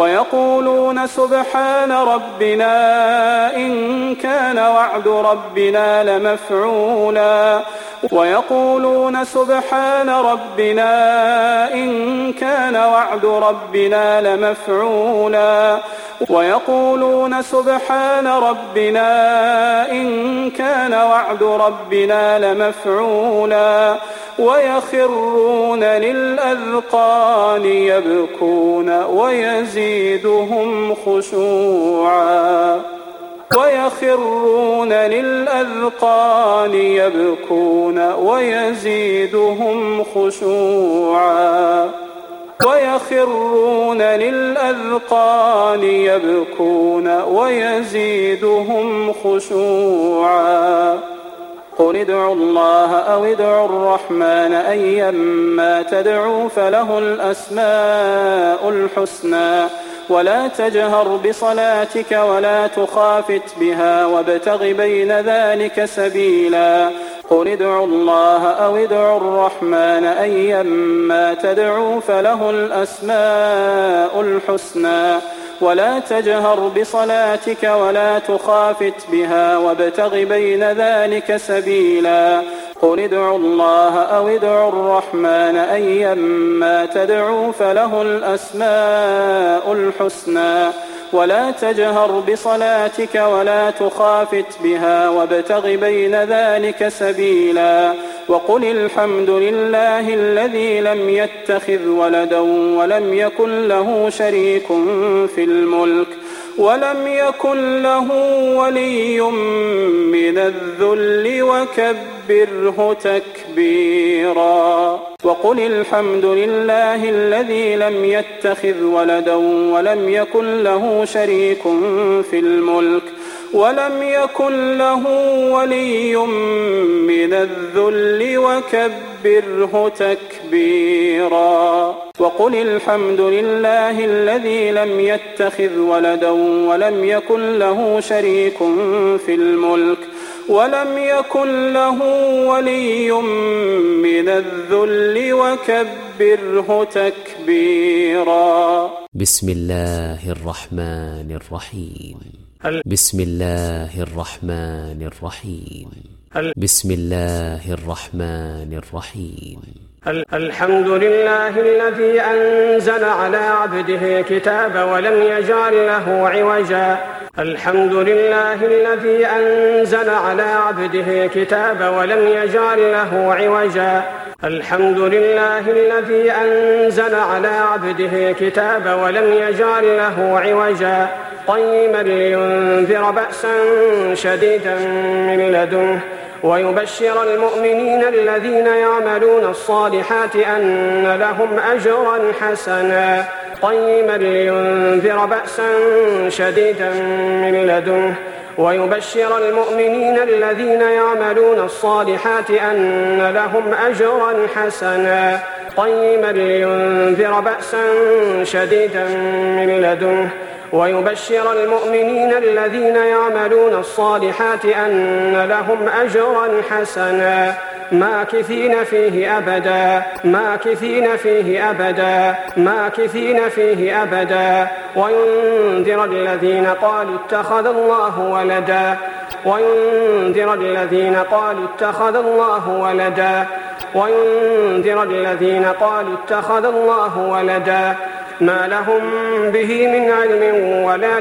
ويقولون سبحان ربنا إن كان وعد ربنا لمفعولا ويقولون سبحان ربنا إن كان وعد ربنا لمفعولا ويقولون سبحان ربنا إن كان وعد ربنا لمفعولا ويخرون للأذقان يبكون ويزيدهم خشوعا ويخرون للأذقان يبكون ويزيدهم خشوعا ويخرون للأذقان يبكون ويزيدهم خشوعا قل ادعوا الله أو ادعوا الرحمن أيما تدعوا فله الأسماء الحسنى ولا تجهر بصلاتك ولا تخافت بها وابتغ بين ذلك سبيلا قل ادعوا الله أو ادعوا الرحمن أيما تدعوا فله الأسماء الحسنى ولا تجهر بصلاتك ولا تخافت بها وابتغ بين ذلك سبيلا قل ادعوا الله أو ادعوا الرحمن أيما تدعوا فله الأسماء الحسنى ولا تجهر بصلاتك ولا تخافت بها وابتغ بين ذلك سبيلا وقل الحمد لله الذي لم يتخذ ولدا ولم يكن له شريك في الملك ولم يكن له ولي من الذل وكبره تكبيرا وقل الحمد لله الذي لم يتخذ ولدا ولم يكن له شريك في الملك ولم يكن له ولي من الذل وكبره تكبيرا وقل الحمد لله الذي لم يتخذ ولدا ولم يكن له شريك في الملك ولم يكن له ولي من الذل وكبره تكبيرا بسم الله الرحمن الرحيم بسم الله الرحمن الرحيم بسم الله الرحمن الرحيم الحمد لله الذي أنزل على عبده الكتاب ولم يجعل له عوجا الحمد لله الذي أنزل على عبده الكتاب ولم يجعل له عوجا الحمد لله الذي أنزل على عبده الكتاب ولم يجعل له عوجا قيما لينذر بأسا شديدا من لدنه ويبشر المؤمنين الذين يعملون الصالحات أن لهم أجرا حسنا قيما لينذر بأسا شديدا من لدنه ويبشر المؤمنين الذين يعملون الصالحات أن لهم أجرا حسنا قيما لينذر بأسا شديدا من لدنه ويبشر المؤمنين الذين يعملون الصالحات أن لهم أجرا حسنا ماكثين فيه أبدا ماكثين فيه أبدا ماكثين فيه أبدا وينذر الذين قالوا اتخذ الله ولدا وينذر الذين قالوا اتخذ الله ولدا وينذر الذين قالوا اتخذ الله ولدا ما لهم به من علم ولا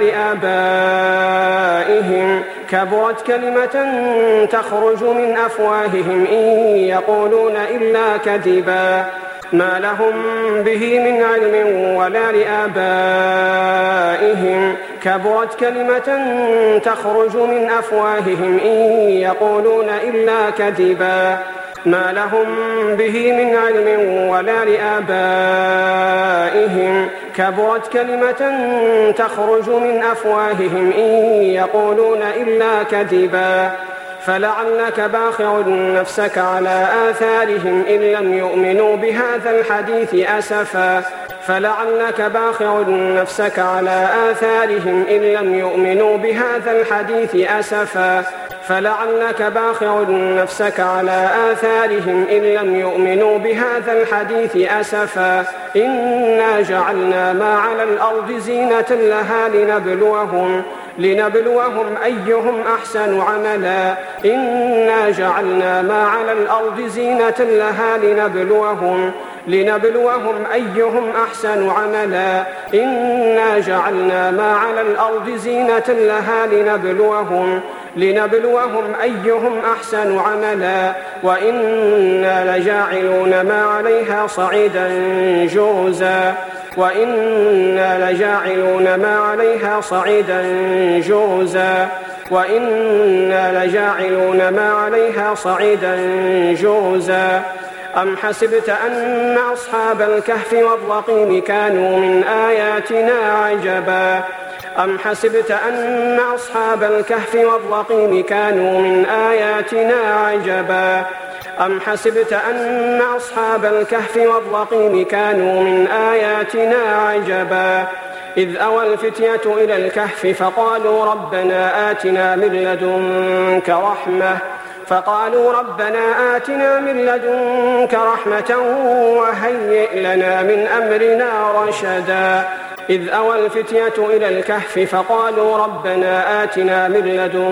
لآبائهم كبرت كلمة تخرج من أفواههم إن يقولون إلا كذبا ما لهم به من علم ولا لآبائهم كبرت كلمة تخرج من أفواههم إن يقولون إلا كذبا ما لهم به من علم ولا لآبائهم كبرت كلمة تخرج من أفواههم إن يقولون إلا كذبا فلعلك باخع نفسك على آثارهم إن لم يؤمنوا بهذا الحديث أسفا فلعلك باخع نفسك على آثارهم إن لم يؤمنوا بهذا الحديث أسفا فلعلك باخع نفسك على آثارهم إن لم يؤمنوا بهذا الحديث أسفا إنا جعلنا ما على الأرض زينة لها لنبلوهم لنبلوهم أيهم أحسن عملا إنا جعلنا ما على الأرض زينة لها لنبلوهم أيهم أحسن عملا إنا جعلنا ما على الأرض زينة لها لنبلوهم أيهم أحسن عملا وإنا لجاعلون ما عليها صعيدا جرزا أم حسبت أن أصحاب الكهف والرقيم كانوا من آياتنا عجبا أم حسبت أن أصحاب الكهف والرقيم كانوا من آياتنا عجبا إذ أوى الفتية إلى الكهف فقالوا ربنا آتنا من لدنك رحمة وهيئ لنا من أمرنا رشدا إذ أوى الفتية إلى الكهف فقالوا ربنا آتنا من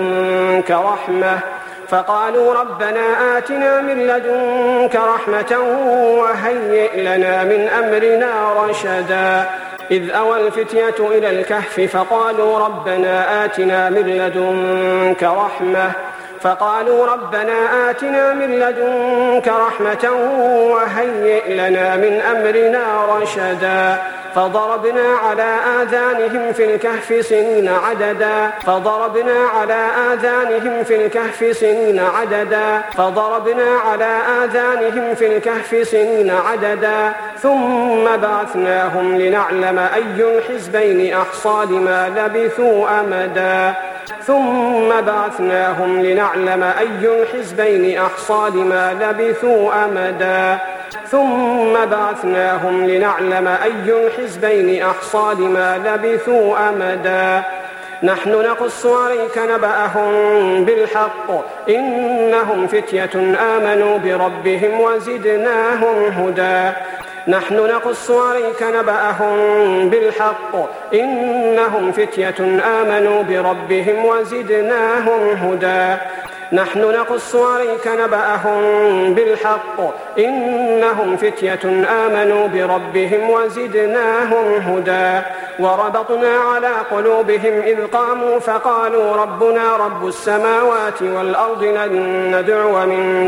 لدنك رحمة وهيئ لنا من أمرنا رشدا إذ أوى الفتية إلى الكهف فقالوا ربنا آتنا من لدنك رحمة وهيئ لنا من أمرنا رشدا فضربنا على آذانهم في الكهف سنين عددا ثم بعثناهم لنعلم أي الحزبين أحصى لما لبثوا أمدا نحن نقص عليك نبأهم بالحق إنهم فتية آمنوا بربهم وزدناهم هدى وربطنا على قلوبهم إذ قاموا فقالوا ربنا رب السماوات والأرض لن ندعو من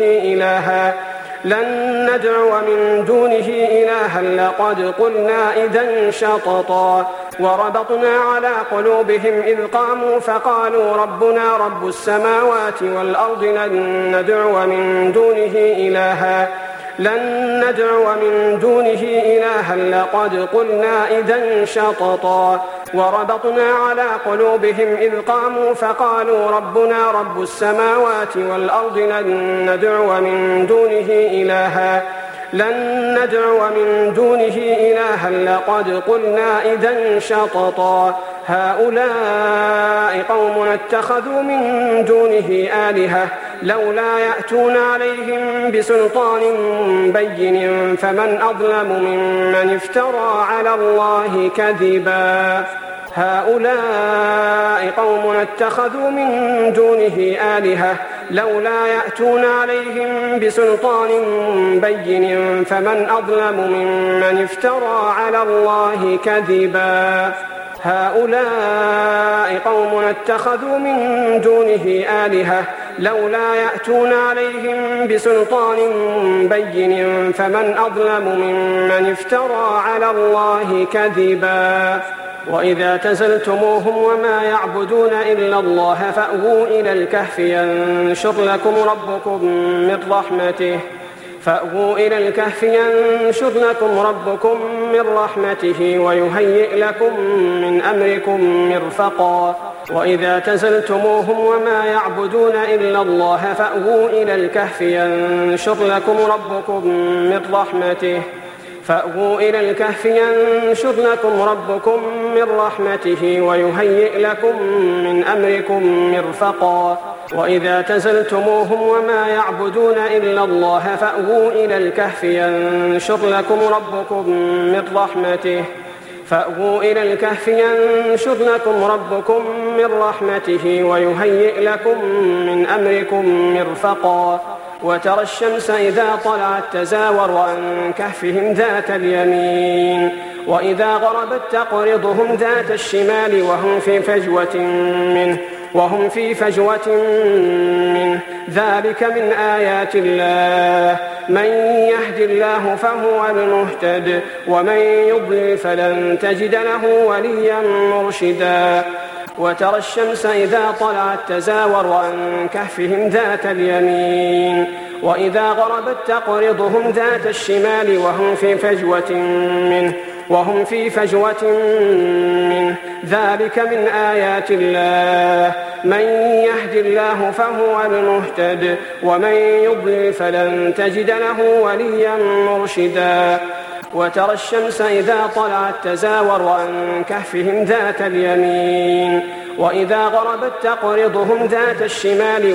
دونه إلها لقد قلنا إذا شططا وربطنا على قلوبهم إذ قاموا فقالوا ربنا رب السماوات والأرض لن ندعو من دونه إلها لقد قلنا إذا شططا وربطنا على قلوبهم إذ قاموا فقالوا ربنا رب السماوات والأرض لن ندعو من دونه إلها لقد قلنا إذا شططا هؤلاء قوم اتخذوا من دونه آلهة لولا يأتون عليهم بسلطان بين فمن أظلم ممن افترى على الله كذبا هؤلاء قوم اتخذوا من دونه آلهة لولا يأتون عليهم بسلطان بين فمن أظلم ممن افترى على الله كذبا وإذا تزلتموهم وما يعبدون إلا الله فأووا إلى الكهف ينشر لكم ربكم من رحمته ويهيئ لكم من أمركم مرفقا وإذا تزلتموهم وما يعبدون إلا الله فأووا إلى الكهف ينشر لكم ربكم من رحمته ويهيئ لكم من أمركم مرفقا وإذا تزلتموهم وما يعبدون إلا الله فأووا إلى الكهف ينشر لكم ربكم فأووا إلى الكهف ينشر لكم ربكم من رحمته ويهيئ لكم من أمركم مرفقا وترى الشمس إذا طلعت تزاور عن كهفهم ذات اليمين وإذا غربت تقرضهم ذات الشمال وهم في فجوة منه ذلك من آيات الله من يهد الله فهو المهتد ومن يضلل فلن تجد له وليا مرشدا وترى الشمس إذا طلعت تزاور عن كهفهم ذات اليمين وإذا غربت تقرضهم ذات الشمال وهم في فجوة منه ذلك من آيات الله من يهد الله فهو المهتد ومن يضلل فلن تجد له وليا مرشدا وترى الشمس إذا طلعت تزاور عن كهفهم ذات اليمين وإذا غربت تقرضهم ذات الشمال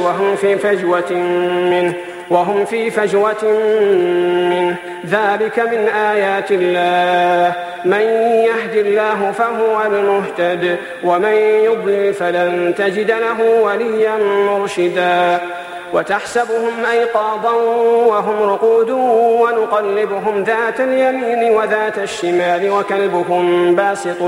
وهم في فجوة منه ذلك من آيات الله من يهد الله فهو المهتد ومن يضلل فلن تجد له وليا مرشدا وتحسبهم أيقاظا وهم رقود ونقلبهم ذات اليمين وذات الشمال وكلبهم باسط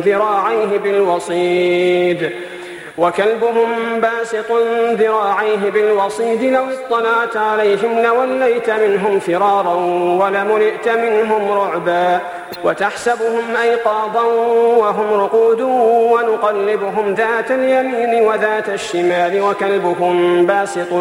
ذراعيه بالوصيد لو اطلعت عليهم لوليت منهم فرارا ولملئت منهم رعبا وتحسبهم أيقاظا وهم رقود ونقلبهم ذات اليمين وذات الشمال وكلبهم باسط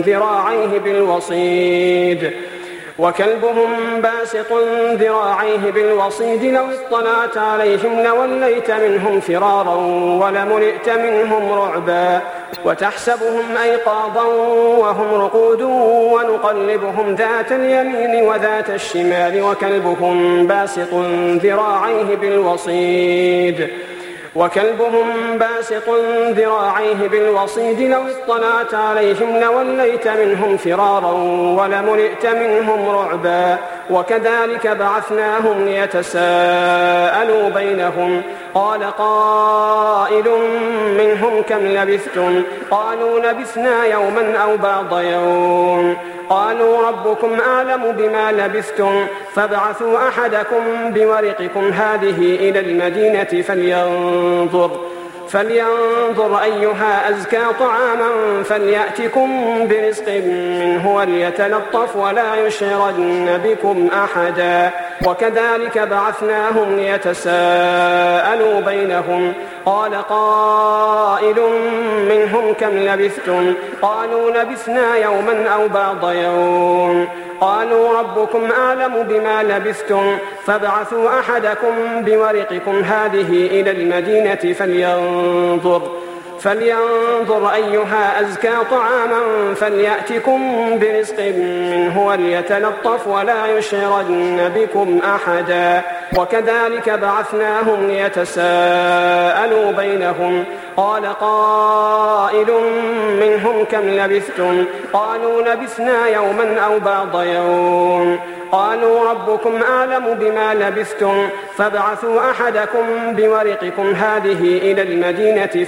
ذراعيه بالوصيد لو اطلعت عليهم لوليت منهم فرارا ولملئت منهم رعبا وتحسبهم أيقاظا وهم رقود ونقلبهم ذات اليمين وذات الشمال وكلبهم باسط ذراعيه بالوصيد لو اطلعت عليهم لوليت منهم فرارا ولملئت منهم رعبا وكذلك بعثناهم ليتساءلوا بينهم قال قائل منهم كم لبثتم قالوا لبثنا يوما أو بعض يوم قالوا ربكم أعلم بما لبثتم فابعثوا أحدكم بورقكم هذه إلى المدينة فلينظر أيها أزكى طعاما فليأتكم برزق منه وليتلطف ولا يشعرن بكم أحدا وكذلك بعثناهم ليتساءلوا بينهم قال قائل منهم كم لبثتم قالوا لبثنا يوما أو بعض يوم قالوا ربكم أعلم بما لبثتم فابعثوا أحدكم بورقكم هذه إلى المدينة فلينظر أيها أزكى طعاما فليأتكم برزق منه وليتلطف ولا يشعرن بكم أحدا وكذلك بعثناهم ليتساءلوا بينهم قال قائل منهم كم لبثتم قالوا لبثنا يوما أو بعض يوم قالوا ربكم أعلم بما لبثتم فابعثوا أحدكم بورقكم هذه إلى المدينة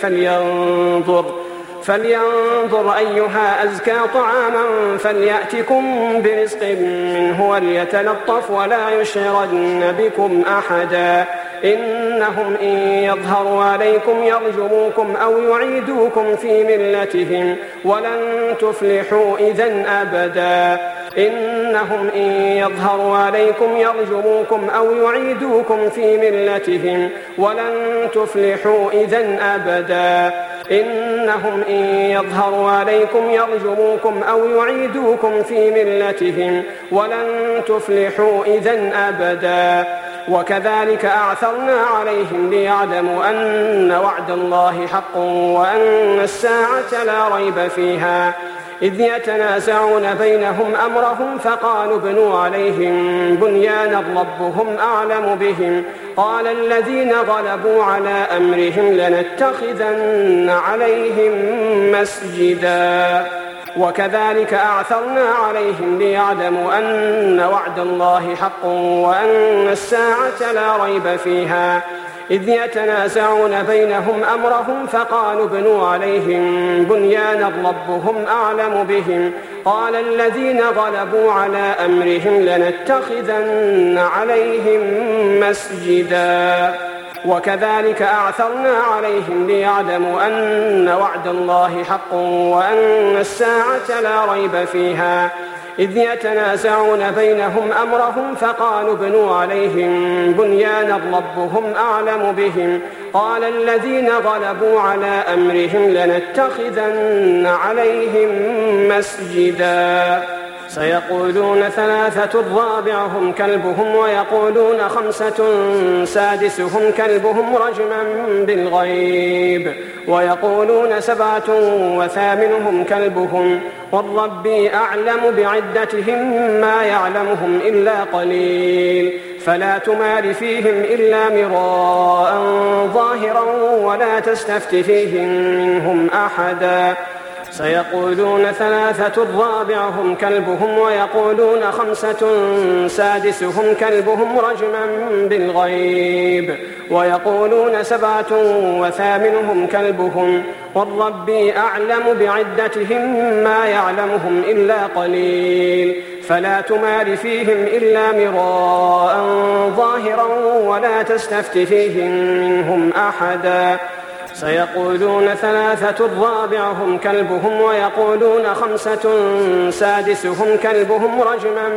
فلينظر أيها أزكى طعاما فليأتكم برزق منه وليتلطف ولا يشعرن بكم أحدا إنهم إن يظهروا عليكم يرجموكم أو يعيدوكم في ملتهم ولن تفلحوا إذن أبدا إنهم إن يظهروا عليكم يرجموكم أو يعيدوكم في ملتهم ولن تفلحوا إذن أبدا إنهم إن يظهروا عليكم يرجموكم أو يعيدوكم في ملتهم ولن تفلحوا إذن أبدا وكذلك أعثرنا عليهم ليعلموا أن وعد الله حق وأن الساعة لا ريب فيها إذ يتنازعون بينهم أمرهم فقالوا ابنوا عليهم بنيانا ربهم أعلم بهم قال الذين غلبوا على أمرهم لنتخذن عليهم مسجدا وكذلك أعثرنا عليهم ليعلموا أن وعد الله حق وأن الساعة لا ريب فيها إذ يتنازعون بينهم أمرهم فقالوا ابنوا عليهم بنيانا ربهم أعلم بهم قال الذين غلبوا على أمرهم لنتخذن عليهم مسجدا وكذلك أعثرنا عليهم ليعلموا أن وعد الله حق وأن الساعة لا ريب فيها إذ يتنازعون بينهم أمرهم فقالوا ابنوا عليهم بنيانا ربهم أعلم بهم قال الذين غلبوا على أمرهم لنتخذن عليهم مسجدا سيقولون ثلاثة رابعهم كلبهم ويقولون خمسة سادسهم كلبهم رجما بالغيب ويقولون سبعة وثامنهم كلبهم قل ربي أعلم بعدتهم ما يعلمهم إلا قليل فلا تمار فيهم إلا مراء ظاهرا ولا تستفت فيهم منهم أحدا سيقولون ثلاثة رابعهم كلبهم ويقولون خمسة سادسهم كلبهم رجما بالغيب ويقولون سبعة وثامنهم كلبهم قل ربي أعلم بعدتهم ما يعلمهم إلا قليل فلا تمار فيهم إلا مراء ظاهرا ولا تستفت فيهم منهم أحدا سيقولون ثلاثة رابعهم كلبهم ويقولون خمسة سادسهم كلبهم رجما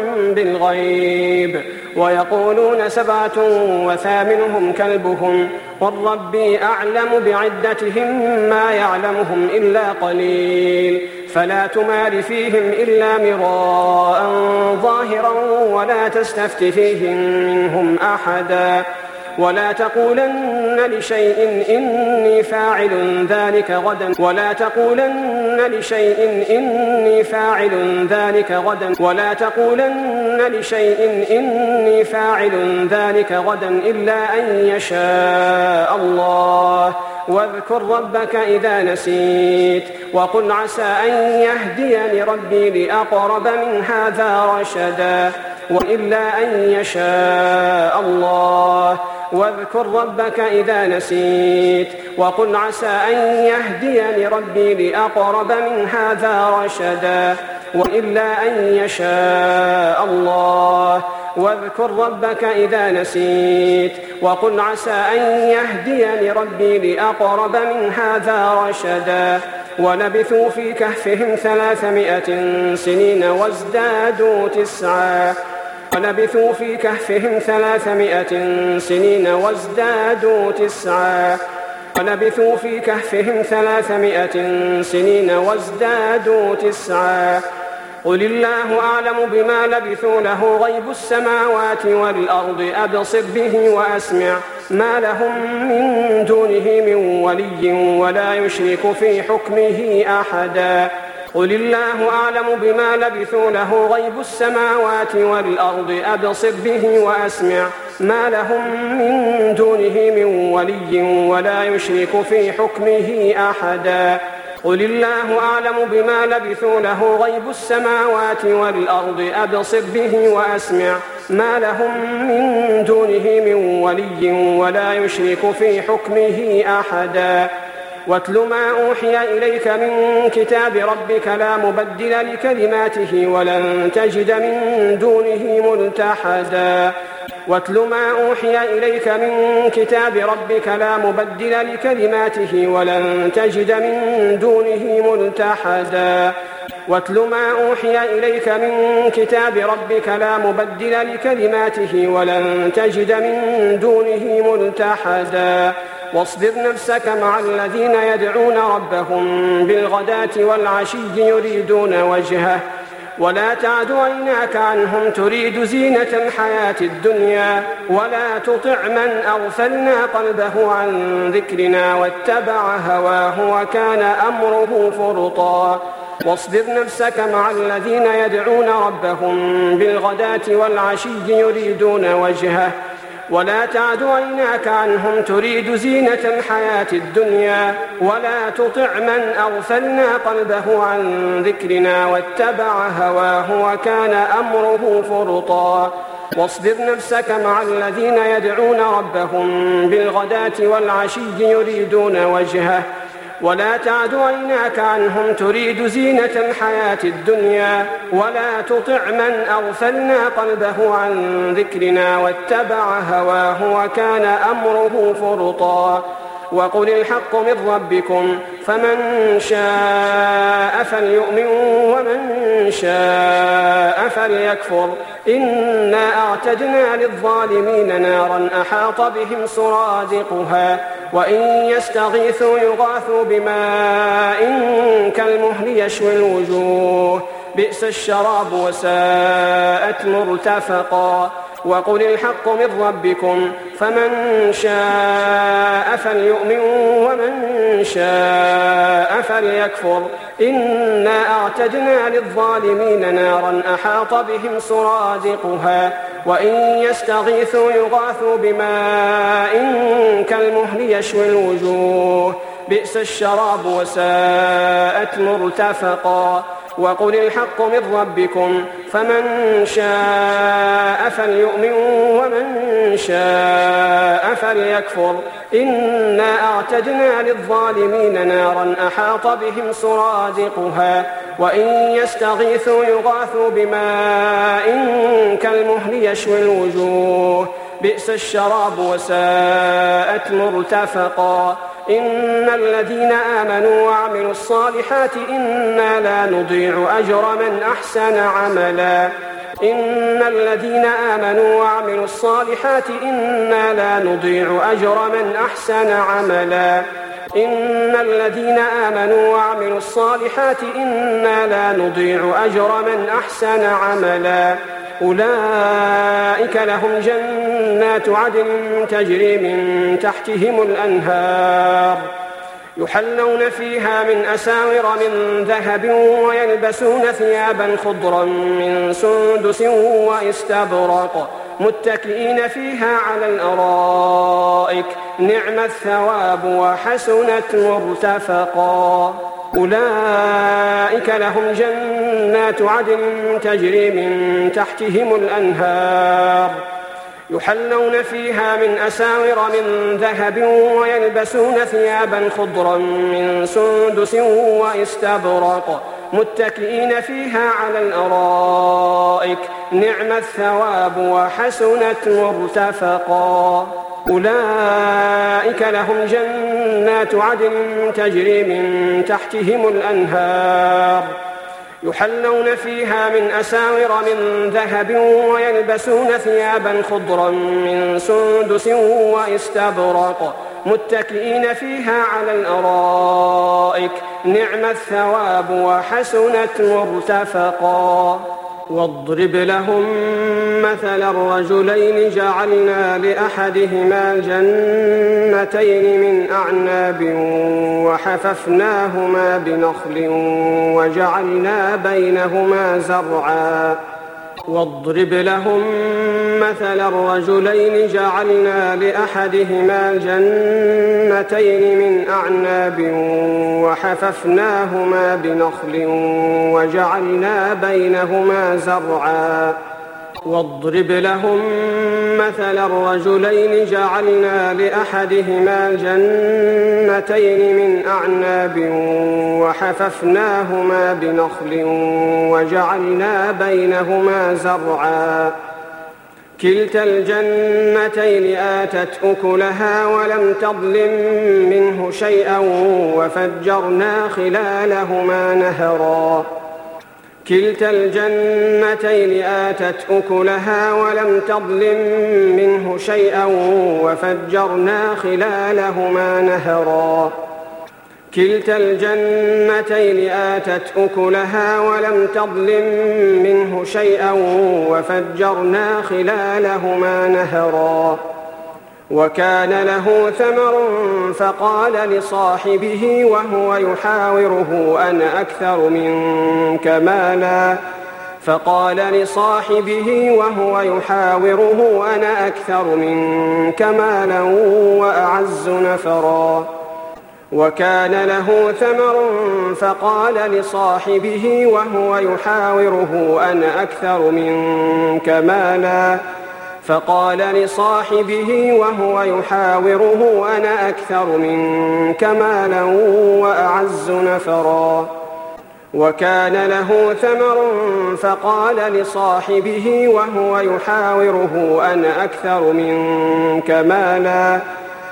بالغيب ويقولون سبعة وثامنهم كلبهم قل ربي أعلم بعدتهم ما يعلمهم إلا قليل فلا تمار فيهم إلا مراء ظاهرا ولا تستفت فيهم منهم أحدا ولا تقولن لشيء إني فاعل ذلك غدا ولا تقولن لشيء إني فاعل ذلك غدا ولا تقولن لشيء إني فاعل ذلك غدا إلا أن يشاء الله واذكر ربك إذا نسيت وقل عسى أن يهديني ربي لأقرب من هذا رشدا وإلا أن يشاء الله واذكر ربك إذا نسيت وقل عسى أن يهديني ربي لأقرب من هذا رشدا وإلا أن يشاء الله واذكر ربك إذا نسيت وقل عسى أن يهديني ربي لأقرب من هذا رشدا ولبثوا في كهفهم 300 سنين وازدادوا 9 ولبثوا في كهفهم 300 سنين وازدادوا 9 ولبثوا في كهفهم 300 سنين وازدادوا 9 قل الله أعلم بما لبثوا له غيب السماوات والأرض أبصر به وأسمع ما لهم من دونه من ولي ولا يشرك في حكمه أحدا قل الله أعلم بما لبثوا له غيب السماوات والأرض أبصر به وأسمع ما لهم من دونه من ولي ولا يشرك في حكمه أحدا قل الله أعلم بما لبثوا له غيب السماوات والأرض أبصر به وأسمع ما لهم من دونه من ولي ولا يشرك في حكمه أحدا واتل ما أوحي إليك من كتاب ربك لا مبدل لكلماته ولن تجد من دونه ملتحدا واتل ما أوحي إليك من كتاب ربك لا مبدل لكلماته ولن تجد من دونه ملتحدا واتل ما أوحي إليك من كتاب ربك لا مبدل لكلماته ولن تجد من دونه ملتحدا واصبر نفسك مع الذين يدعون ربهم بالغداة والعشي يريدون وجهه ولا تعد عيناك عنهم تريد زينة الحياة الدنيا ولا تطع من أغفلنا قلبه عن ذكرنا واتبع هواه وكان أمره فرطا واصبر نفسك مع الذين يدعون ربهم بالغداة والعشي يريدون وجهه ولا تعد عيناك عنهم تريد زينة الحياة الدنيا ولا تطع من أغفلنا قلبه عن ذكرنا واتبع هواه وكان أمره فرطا واصبر نفسك مع الذين يدعون ربهم بالغداة والعشي يريدون وجهه ولا تعد عيناك عنهم تريد زينة الحياة الدنيا ولا تطع من أغفلنا قلبه عن ذكرنا واتبع هواه وكان أمره فرطا وقل الحق من ربكم فمن شاء فليؤمن ومن شاء فليكفر إنا أعتدنا للظالمين نارا أحاط بهم سرادقها وإن يستغيثوا يغاثوا بماء كالمهل يشوي الوجوه بئس الشراب وساءت مرتفقا وقل الحق من ربكم فمن شاء فليؤمن ومن شاء فليكفر إنا أعتدنا للظالمين نارا أحاط بهم سرادقها وإن يستغيثوا يغاثوا بماء كالمهل يشوي الوجوه بئس الشراب وساءت مرتفقا وقل الحق من ربكم فمن شاء فليؤمن ومن شاء فليكفر إنا أعتدنا للظالمين نارا أحاط بهم سرادقها وإن يستغيثوا يغاثوا بماء كالمهل يشوي الوجوه بئس الشراب وساءت مرتفقا إن الذين آمنوا وعملوا الصالحات إنا لا نضيع أجر من أحسن عملا إن الذين آمنوا وعملوا الصالحات إنا لا نضيع أجر من أحسن عملا إن الذين آمنوا وعملوا الصالحات إنا لا نضيع أجر من أحسن عملا أولئك لهم جنات عدن تجري من تحتهم الأنهار يحلون فيها من أساور من ذهب ويلبسون ثيابا خضرا من سندس وإستبرق متكئين فيها على الأرائك نعم الثواب وحسنت مرتفقا أولئك لهم جنات عدن تجري من تحتهم الأنهار يحلون فيها من أساور من ذهب ويلبسون ثيابا خضرا من سندس وإستبرق متكئين فيها على الأرائك نعم الثواب وحسنت مرتفقا أولئك لهم جنات عدن تجري من تحتهم الأنهار يحلون فيها من أساور من ذهب ويلبسون ثيابا خضرا من سندس وإستبرق متكئين فيها على الأرائك نعم الثواب وحسنت مرتفقا واضرب لهم مثل الرجلين جعلنا لأحدهما جنتين من أعناب وحففناهما بنخل وجعلنا بينهما زرعا واضرب لهم مثل الرجلين جعلنا لأحدهما جنتين من أعناب وحففناهما بنخل وجعلنا بينهما زرعا واضرب لهم مثل الرجلين جعلنا لأحدهما جنتين من أعناب وحففناهما بنخل وجعلنا بينهما زرعا كلتا الجنتين آتت أكلها ولم تظلم منه شيئا وفجرنا خلالهما نهرا كلتا الجنتين آتت أكلها ولم تظلم منه شيئا وفجرنا خلالهما نهرا كلتا الجنتين آتت أكلها ولم تظلم منه شيئا وفجرنا خلالهما نهرا وكان له ثمر فقال لصاحبه وهو يحاوره أنا أكثر منك مالا فقال لصاحبه وهو يحاوره أنا أكثر منك مالا وأعز نفرا وكان له ثمر فقال لصاحبه وهو يحاوره أنا أكثر منك مالا وأعز نفرا وكان له ثمر فقال لصاحبه وهو يحاوره أنا أكثر منك مالا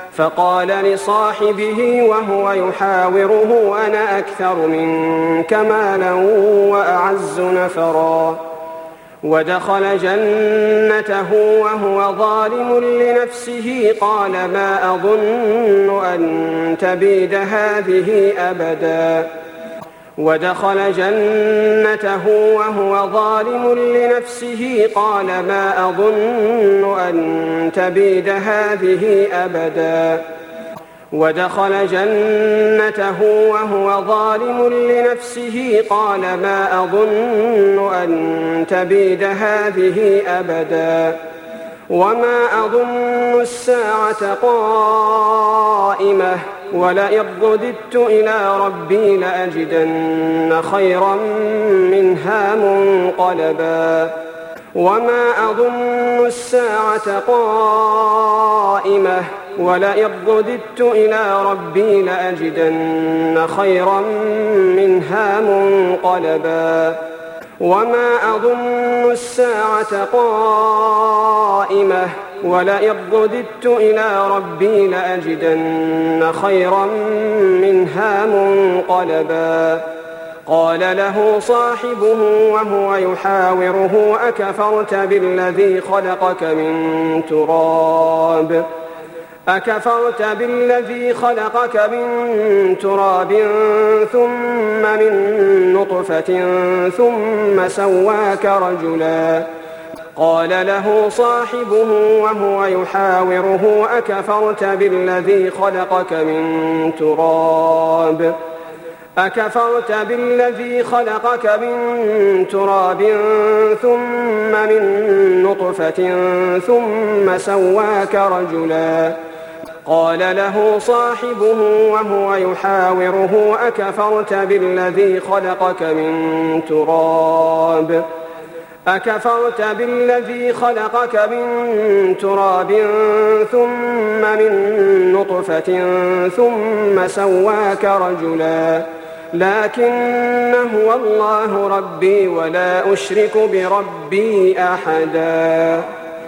وأعز نفرا ودخل جنته وهو ظالم لنفسه قال ما أظن أن تبيد هذه أبدا ودخل جنته وهو ظالم لنفسه قال ما أظن أن تبيد هذه أبدا وما أظن الساعة قائمة ولئن رددت إلى ربي لأجدن خيرا منها منقلبا ولئن رددت إلى ربي لأجدن خيرا منها منقلبا وما أظن الساعة قائمة ولئن رددت إلى ربي لأجدن خيرا منها منقلبا قال له صاحبه وهو يحاوره أكفرت بالذي خلقك من تراب ثم من نطفة ثم سواك رجلا قال له صاحبه وهو يحاوره أكفرت بالذي خلقك من تراب ثم من نطفة ثم سواك رجلا قال له صاحبه وهو يحاوره أكفرت بالذي خلقك من تراب ثم من نطفة ثم سواك رجلا لكن هو الله ربي ولا أشرك بربي أحدا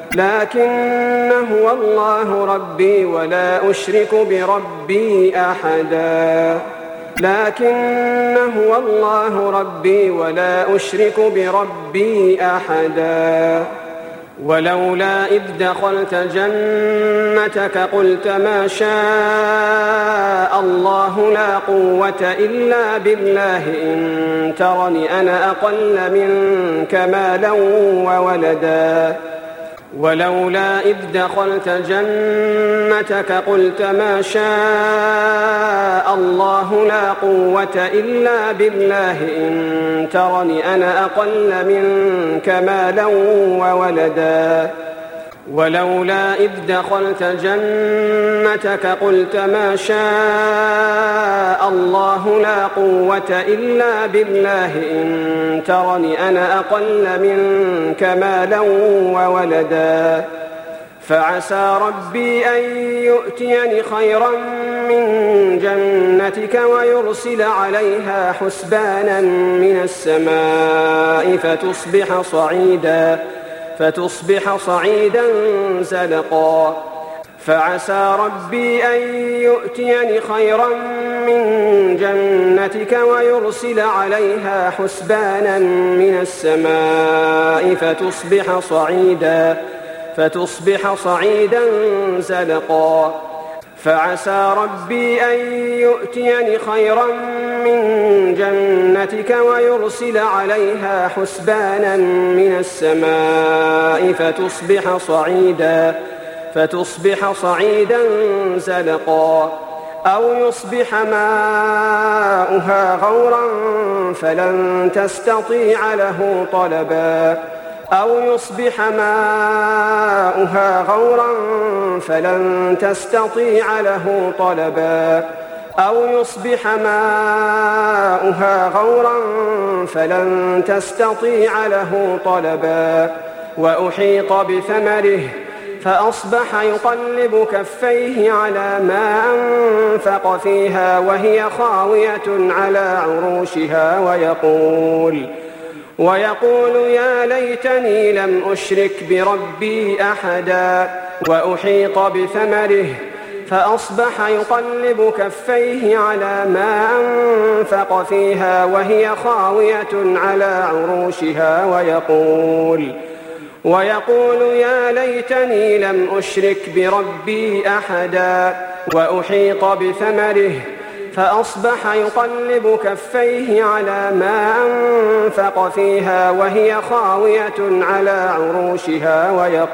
ولولا إذ دخلت جنتك قلت ما شاء الله لا قوة إلا بالله إن ترني أنا أقل منك مالا وولدا ولولا إذ دخلت جنتك قلت ما شاء الله لا قوة إلا بالله إن ترني أنا أقل منك مالا وولدا ولولا إذ دخلت جنتك قلت ما شاء الله لا قوة إلا بالله إن ترني أنا أقل منك مالا وولدا فعسى ربي أن يؤتيني خيرا من جنتك ويرسل عليها حسبانا من السماء فتصبح صعيدا زلقا فعسى ربي أن يؤتيني خيرا من جنتك ويرسل عليها حسبانا من السماء فتصبح صعيدا زلقا فعسى ربي أن يؤتيني خيرا من جنتك ويرسل عليها حسبانا من السماء فتصبح صعيدا زلقا أو يصبح ماؤها غورا فلن تستطيع له طلبا أو يصبح ماؤها غورا فلن تستطيع له طلبا أو يصبح ماؤها غورا فلن تستطيع له طلبا وأحيط بثمره فأصبح يقلب كفيه على ما أنفق فيها وهي خاوية على عروشها ويقول يا ليتني لم أشرك بربي أحدا وأحيط بثمره فأصبح يقلب كفيه على ما أنفق فيها وهي خاوية على عروشها ويقول يا ليتني لم أشرك بربي أحدا وأحيط بثمره فأصبح يقلب كفيه على ما أنفق فيها وهي خاوية على عروشها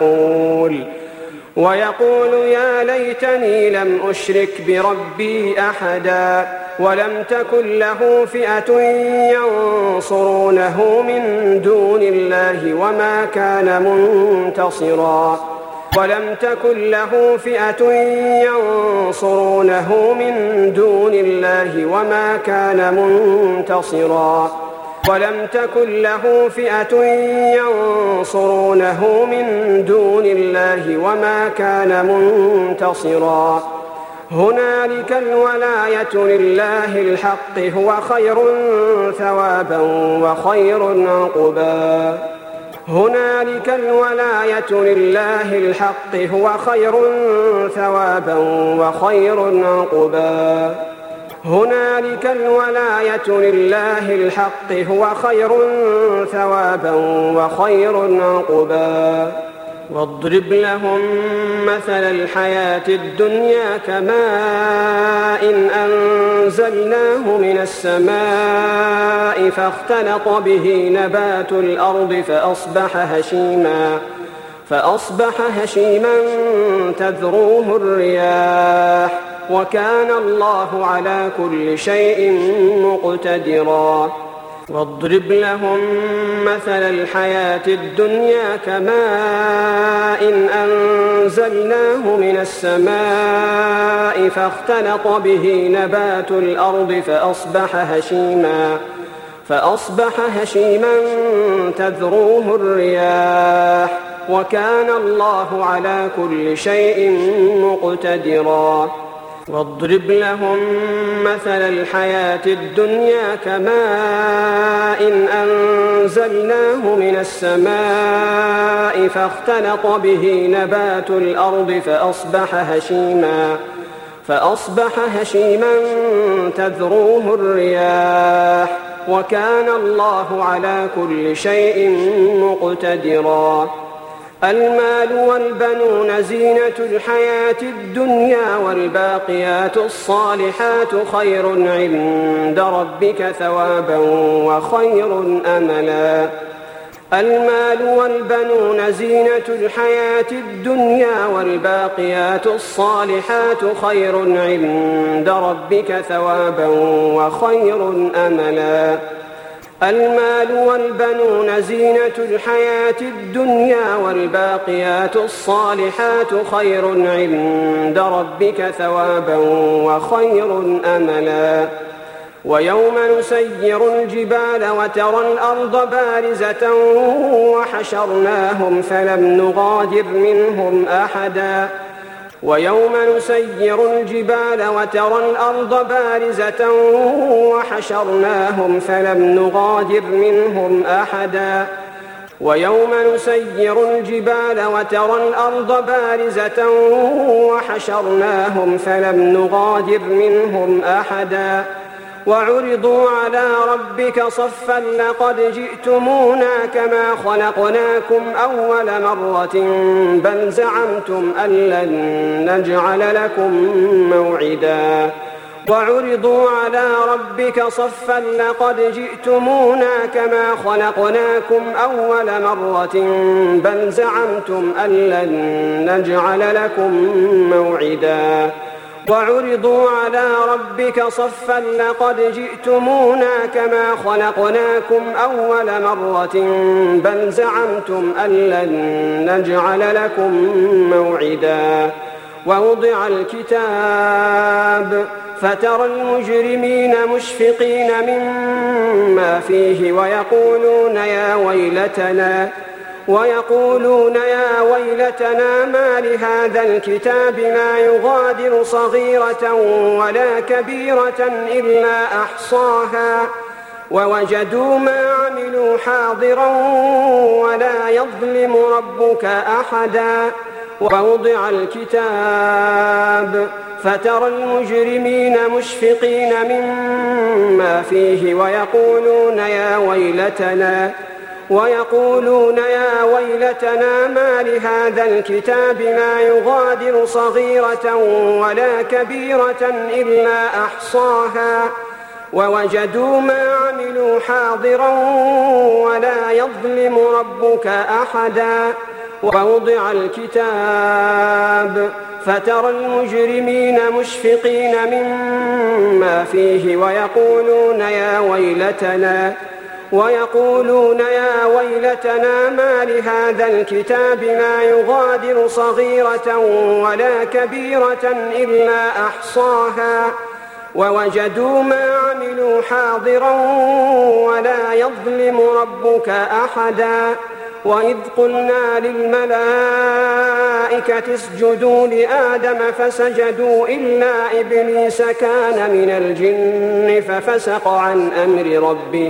ويقول يا ليتني لم أشرك بربي أحدا ولم تكن له فئة ينصرونه من دون الله وما كان منتصرا ولم تكن له فئة ينصرونه من دون الله وما كان منتصرا ولم تكن له فئة ينصرونه من دون الله وما كان منتصرا هنالك الولاية لله الحق هو خير ثوابا وخير عقبا هنالك الولاية لله الحق هو خير ثوابا وخير عقبا هنالك الولاية لله الحق هو خير ثوابا وخير عقبا واضرب لهم مثل الحياة الدنيا كماء أنزلناه من السماء فاختلط به نبات الأرض فأصبح هشيما تذروه الرياح وكان الله على كل شيء مقتدرا واضرب لهم مثل الحياة الدنيا كماء أنزلناه من السماء فاختلط به نبات الأرض فأصبح هشيما تذروه الرياح وكان الله على كل شيء مقتدرا واضرب لهم مثل الحياة الدنيا كماء أنزلناه من السماء فاختلط به نبات الأرض فأصبح هشيما تذروه الرياح وكان الله على كل شيء مقتدرا المال والبنون زينة الحياة الدنيا والباقيات الصالحات خير عند ربك ثوابا وخير أملا المال والبنون زينة الحياة الدنيا والباقيات الصالحات خير عند ربك ثوابا وخير أملا المال والبنون زينة الحياة الدنيا والباقيات الصالحات خير عند ربك ثوابا وخير أملا ويوم نسير الجبال وترى الأرض بارزة وحشرناهم فلم نغادر منهم أحدا ويوم نسير الجبال وترى الأرض بارزة وحشرناهم فلم نغادر منهم أحدا ويوم نسير الجبال وترى الأرض بارزة وحشرناهم فلم نغادر منهم أحدا وعرضوا على ربك صفا لقد جئتمونا كما خلقناكم أول مرة بل زعمتم أن لن نجعل لكم موعدا وعرضوا على ربك صفا لقد جئتمونا كما خلقناكم أول مرة بل زعمتم أن لن نجعل لكم موعدا وعرضوا على ربك صفا لقد جئتمونا كما خلقناكم أول مرة بل زعمتم أن لن نجعل لكم موعدا ووضع الكتاب فترى المجرمين مشفقين مما فيه ويقولون يا ويلتنا ما لهذا الكتاب لا يغادر صغيرة ولا كبيرة إلا أحصاها ووجدوا ما عملوا حاضرا ولا يظلم ربك أحدا ووضع الكتاب فترى المجرمين مشفقين مما فيه ويقولون يا ويلتنا ما لهذا الكتاب لا يغادر صغيرة ولا كبيرة إلا أحصاها ووجدوا ما عملوا حاضرا ولا يظلم ربك أحدا ووضع الكتاب فترى المجرمين مشفقين مما فيه ويقولون يا ويلتنا ما لهذا الكتاب لا يغادر صغيرة ولا كبيرة إلا أحصاها ووجدوا ما عملوا حاضرا ولا يظلم ربك أحدا وإذ قلنا للملائكة اسجدوا لآدم فسجدوا إلا إبليس كان من الجن ففسق عن أمر ربه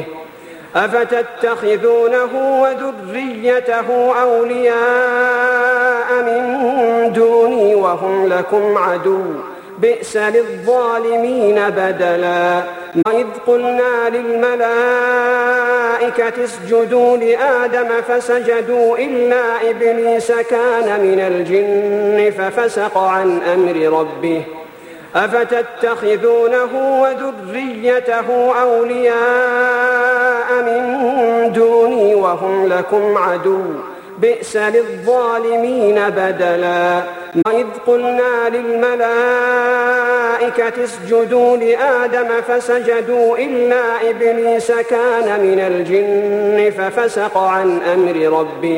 أفتتخذونه وذريته أولياء من دوني وهم لكم عدو بئس للظالمين بدلا وإذ قلنا للملائكة اسجدوا لآدم فسجدوا إلا إبليس كان من الجن ففسق عن أمر ربه أفتتخذونه وذريته أولياء من دوني وهم لكم عدو بئس للظالمين بدلا وإذ قلنا للملائكة اسجدوا لآدم فسجدوا إلا إبليس كان من الجن ففسق عن أمر ربه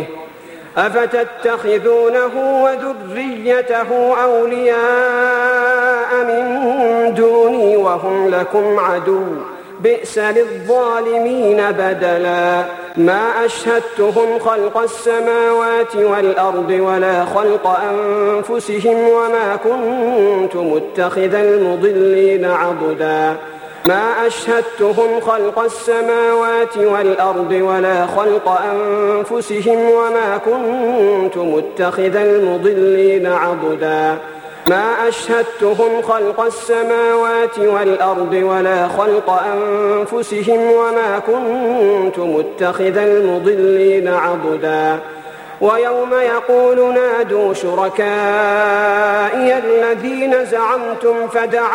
أفتتخذونه وذريته أولياء من دوني وهم لكم عدو بئس للظالمين بدلا ما أشهدتهم خلق السماوات والأرض ولا خلق أنفسهم وما كنت متخذ المضلين عضدا ما أشهدتهم خلق السماوات والأرض ولا خلق أنفسهم وما كنت متخذ المضلين عضدا ما أشهدتهم خلق السماوات والأرض ولا خلق أنفسهم وما كنت متخذ المضلين عضدا ويوم يقول نادوا شركائي الذين زعمتم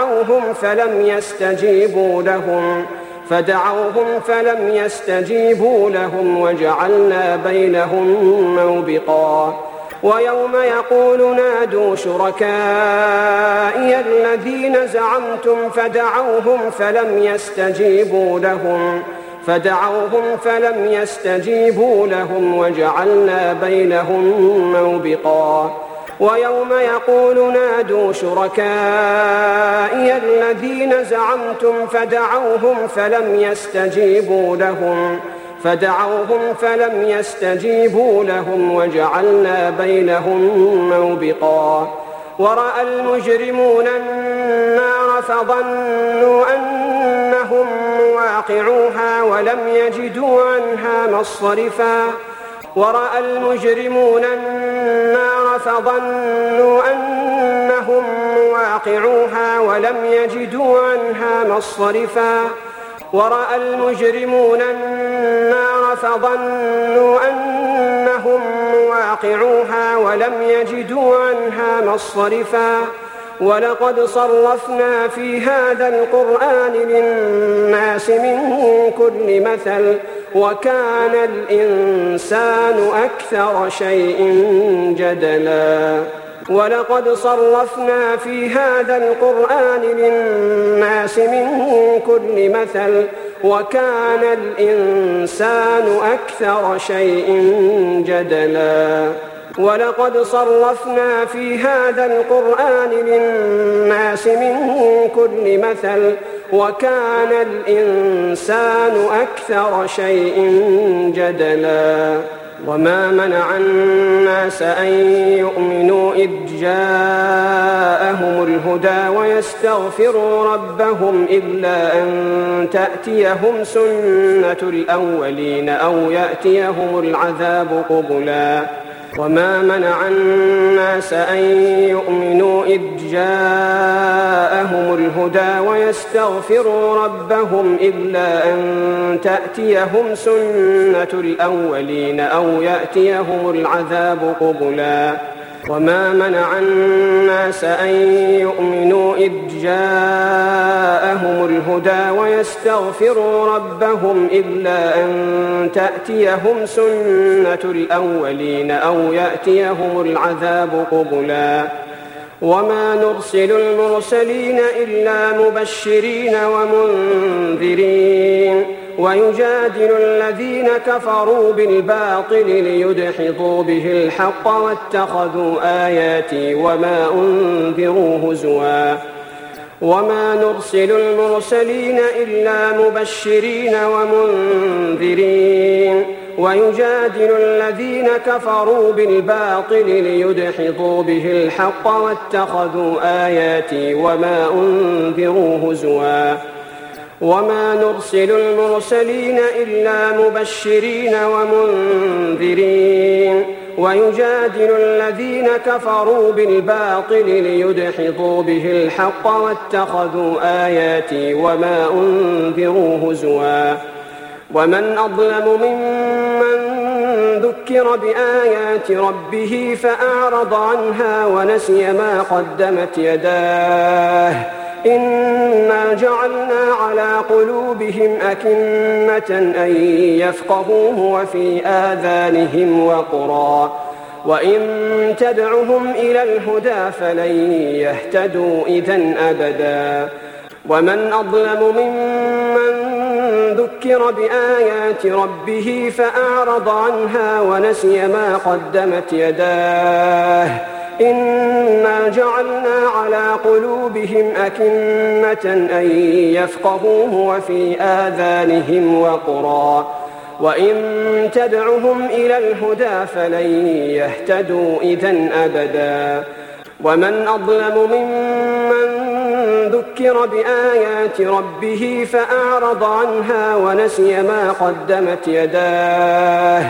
فدعوهم فلم يستجيبوا لهم وجعلنا بينهم موبقا ويوم يقول نادوا شركائي الذين زعمتم فدعوهم فلم يستجيبوا لهم وجعلنا بينهم موبقا ويوم يقول نادوا شركائي الذين زعمتم فدعوهم فلم يستجيبوا لهم وجعلنا بينهم موبقا ورأى المجرمون النار فظنوا أنهم واقعوها ولم يجدوا عنها مصرفا ورأى المجرمون النار فظنوا أنهم واقعوها ولم يجدوا عنها مصرفا ورأى المجرمون النار فظنوا أنهم واقعوها ولم يجدوا عنها مصرفا ولقد صرفنا في هذا القرآن للناس من كل مثل وكان الإنسان أكثر شيء جدلا ولقد صرفنا في هذا القرآن للناس من كل مثل وكان الإنسان أكثر شيء جدلا ولقد صرفنا في هذا القرآن للناس من كل مثل وكان الإنسان أكثر شيء جدلا وما منع الناس أن يؤمنوا إذ جاءهم الهدى ويستغفروا ربهم إلا أن تأتيهم سنة الأولين أو يأتيهم العذاب قبلا وما منع الناس أن يؤمنوا إذ جاءهم الهدى ويستغفروا ربهم إلا أن تأتيهم سنة الأولين أو يأتيهم العذاب قبلا وما منع الناس أن يؤمنوا إذ جاءهم الهدى ويستغفروا ربهم إلا أن تأتيهم سنة الأولين أو يأتيهم العذاب قبلا وما نرسل المرسلين إلا مبشرين ومنذرين ويجادل الذين كفروا بالباطل ليدحضوا به الحق واتخذوا آياتي وما أنذروا هزوا وما نرسل المرسلين إلا مبشرين ومنذرين ويجادل الذين كفروا بالباطل ليدحضوا به الحق واتخذوا آياتي وما أنذروا هزوا وما نرسل المرسلين إلا مبشرين ومنذرين ويجادل الذين كفروا بالباطل ليدحضوا به الحق واتخذوا آياتي وما أنذروا هزوا ومن أظلم ممن ذكر بآيات ربه فأعرض عنها ونسي ما قدمت يداه إنا جعلنا على قلوبهم أكنة أن يفقهوه وفي آذانهم وقرا وإن تدعهم إلى الهدى فلن يهتدوا إذن أبدا ومن أظلم ممن ذكر بآيات ربه فأعرض عنها ونسي ما قدمت يداه إنا جعلنا على قلوبهم أكنة أن يفقهوه وفي آذانهم وقرا وإن تدعهم إلى الهدى فلن يهتدوا إذن أبدا ومن أظلم ممن ذكر بآيات ربه فأعرض عنها ونسي ما قدمت يداه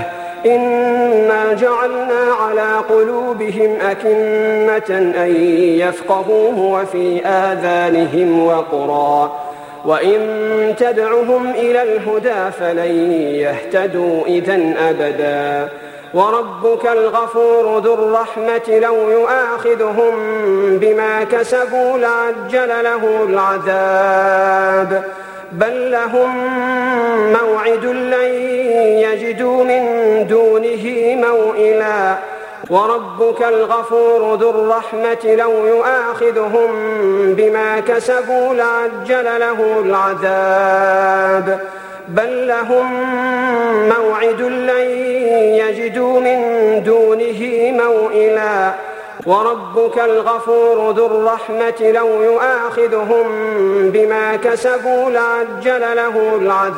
إنا جعلنا على قلوبهم أكنة أن يفقهوه وفي آذانهم وقرا وإن تدعهم إلى الهدى فلن يهتدوا إذن أبدا وربك الغفور ذو الرحمة لو يؤاخذهم بما كسبوا لعجل له العذاب بل لهم موعد لن يجدوا من دونه موئلا وربك الغفور ذو الرحمة لو يؤاخذهم بما كسبوا لعجل له العذاب بل لهم موعد لن يجدوا من دونه موئلا وربك الغفور ذو الرحمة لو يؤاخذهم بما كسبوا لعجل له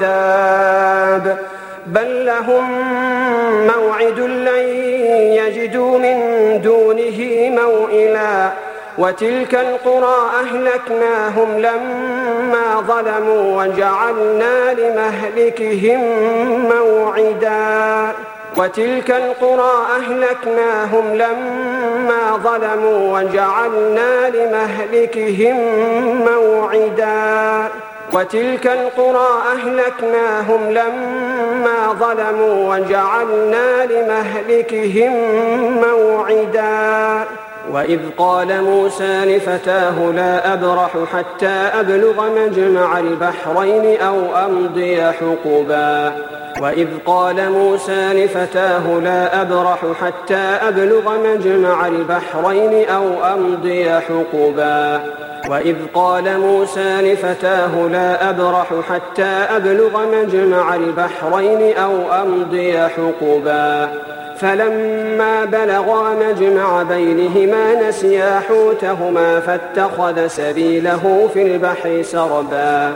العذاب بل لهم موعد لن يجدوا من دونه موئلا وتلك القرى أهلكناهم لما ظلموا وجعلنا لمهلكهم موعدا وتلك القرى أهلكناهم لما ظلموا وجعلنا لمهلكهم موعدا وتلك القرى أهلكناهم لما ظلموا وجعلنا لمهلكهم موعدا وإذ قال موسى لفتاه لا أبرح حتى أبلغ مجمع البحرين أو أمضي حقبا وإذ قال موسى لفتاه لا أبرح حتى أبلغ مجمع البحرين أو أمضي حقبا وإذ قال موسى لفتاه لا أبرح حتى أبلغ مجمع البحرين أو أمضي حقبا فلما بلغا مجمع بينهما نسيا حوتهما فاتخذ سبيله في البحر سربا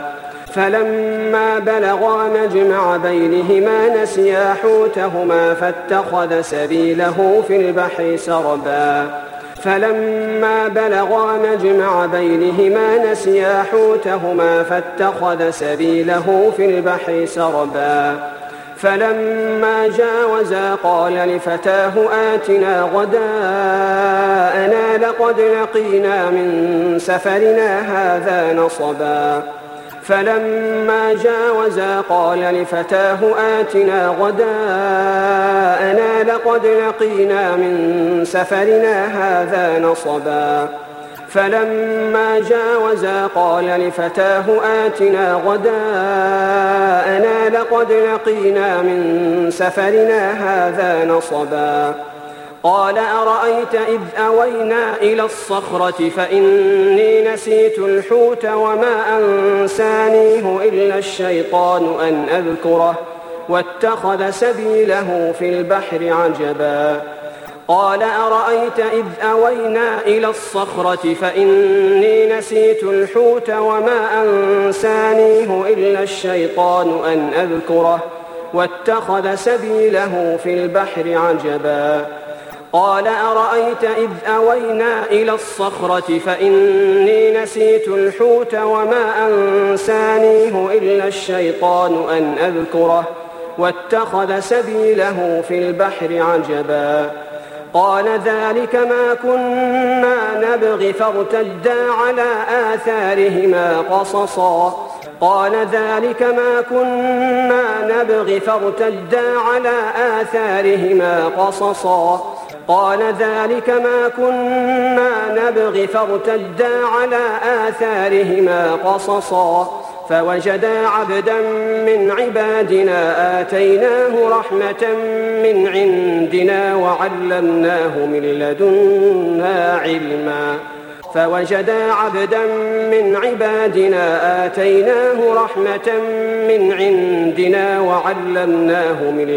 فلما بلغا مجمع بينهما نسيا حوتهما فاتخذ سبيله في البحر سربا فلما بلغا مجمع بينهما نسيا حوتهما فاتخذ سبيله في البحر سربا فلما جاوزا قال لفتاه آتنا غداءنا لقد لقينا من سفرنا هذا نصبا فلما جاوزا قال لفتاه آتنا غداءنا لقد لقينا من سفرنا هذا نصبا فلما جاوزا قال لفتاه آتنا غداءنا لقد لقينا من سفرنا هذا نصبا قال أرأيت إذ أوينا إلى الصخرة فإني نسيت الحوت وما أنسانيه إلا الشيطان أن أذكره واتخذ سبيله في البحر عجبا قال أرأيت إذ أوينا إلى الصخرة فإني نسيت الحوت وما أنسانيه إلا الشيطان أن أذكره واتخذ سبيله في البحر عجبا قال أرأيت إذ أوينا إلى الصخرة فإني نسيت الحوت وما أنسانيه إلا الشيطان أن أذكره واتخذ سبيله في البحر عجبا قال ذلك ما كنا نبغي فارتدا على آثارهما قصصا قال ذلك ما كنا نبغي فارتدا على آثارهما قصصا قال ذلك ما كنا نبغي فارتدا على آثارهما قصصا فوجدا عبدا من عبادنا آتيناه رحمة من عندنا وعلمناه من لدنا علما فوجدا عبدا من عبادنا آتيناه رحمة من عندنا وعلمناه من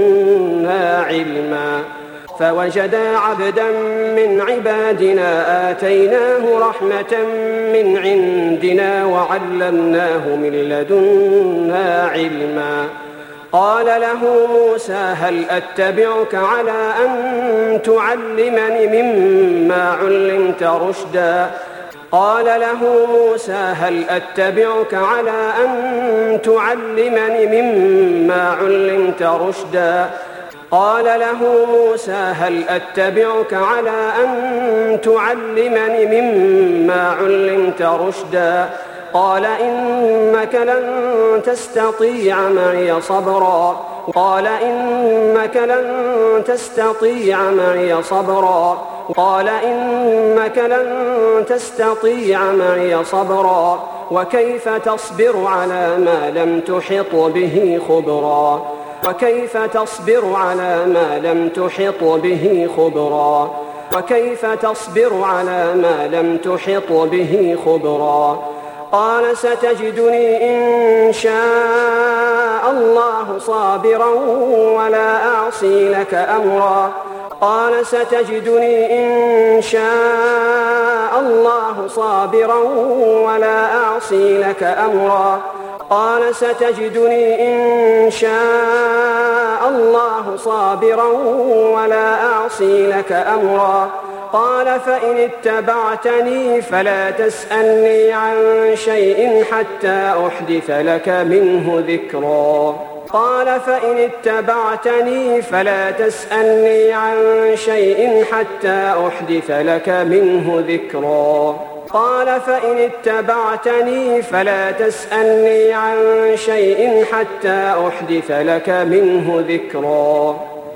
لدنا علما فوجدا عبدا من عبادنا آتيناه رحمة من عندنا وعلمناه من لدنا علما قال له موسى هل أتبعك على أن تعلمني مما علمت رشدا قال له موسى هل أتبعك على أن تعلمني مما علمت رشدا قال له موسى هل أتبعك على أن تعلمني مما علمت رشدا قال إنك لن تستطيع معي صبرا قال إنك لن تستطيع معي صبرا قال إنك لن تستطيع معي صبرا وكيف تصبر على ما لم تحط به خبرا وكيف تصبر على ما لم تحط به خبرا وكيف تصبر على ما لم تحط به خبرا قال ستجدني إن شاء الله صابرا ولا أعصي لك أمرا قال ستجدني إن شاء الله صابرا ولا أعصي لك أمرا قال ستجدني إن شاء الله صابرا ولا أعصي لك أمرا قال فإن اتبعتني فلا تسألني عن شيء حتى أحدث لك منه ذكرا قال فإن اتبعتني فلا تسألني عن شيء حتى أحدث لك منه ذكرا قال فإن اتبعتني فلا تسألني عن شيء حتى أحدث لك منه ذكرا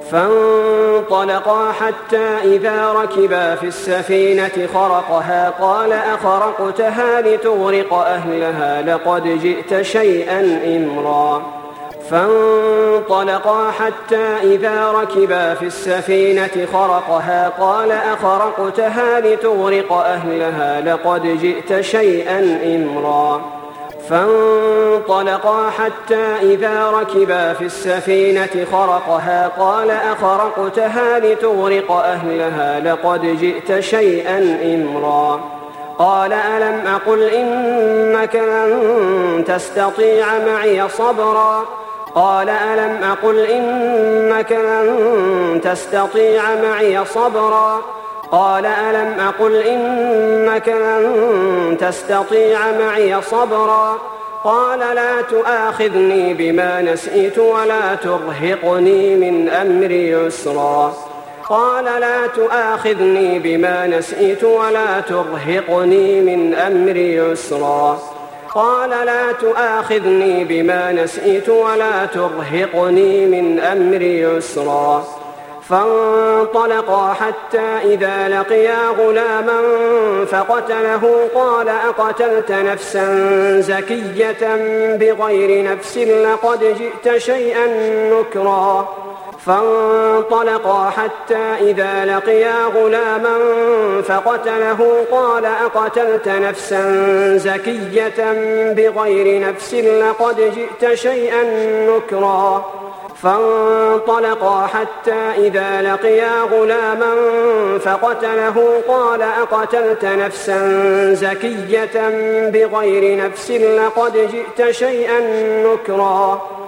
فانطلقا حتى إذا ركبا في السفينة خرقها قال أخرقتها لتغرق أهلها لقد جئت شيئا إمرا فانطلقا حتى إذا ركبا في السفينة خرقها قال أخرقتها لتغرق أهلها لقد جئت شيئا إمرا فانطلقا حتى إذا ركبا في السفينة خرقها قال أخرقتها لتغرق أهلها لقد جئت شيئا إمرا قال ألم أقل إنك لن تستطيع معي صبرا قال ألم أقل إنك لن تستطيع معي صبرا قال ألم أقل إنك لن تستطيع معي صبرا قال لا تؤاخذني بما نسيت ولا ترهقني من أمري يسرا قال لا تؤاخذني بما نسيت ولا ترهقني من أمري يسرا قال لا تؤاخذني بما نسيت ولا ترهقني من أمري يسرا فانطلقا حتى إذا لقيا غلاما فقتله قال أقتلت نفسا زكية بغير نفس لقد جئت شيئا نكرا فانطلقا حتى إذا لقيا غلاما فقتله قال أقتلت نفسا زكية بغير نفس لقد جئت شيئا نكرا فانطلقا حتى إذا لقيا غلاما فقتله قال أقتلت نفسا زكية بغير نفس لقد جئت شيئا نكرا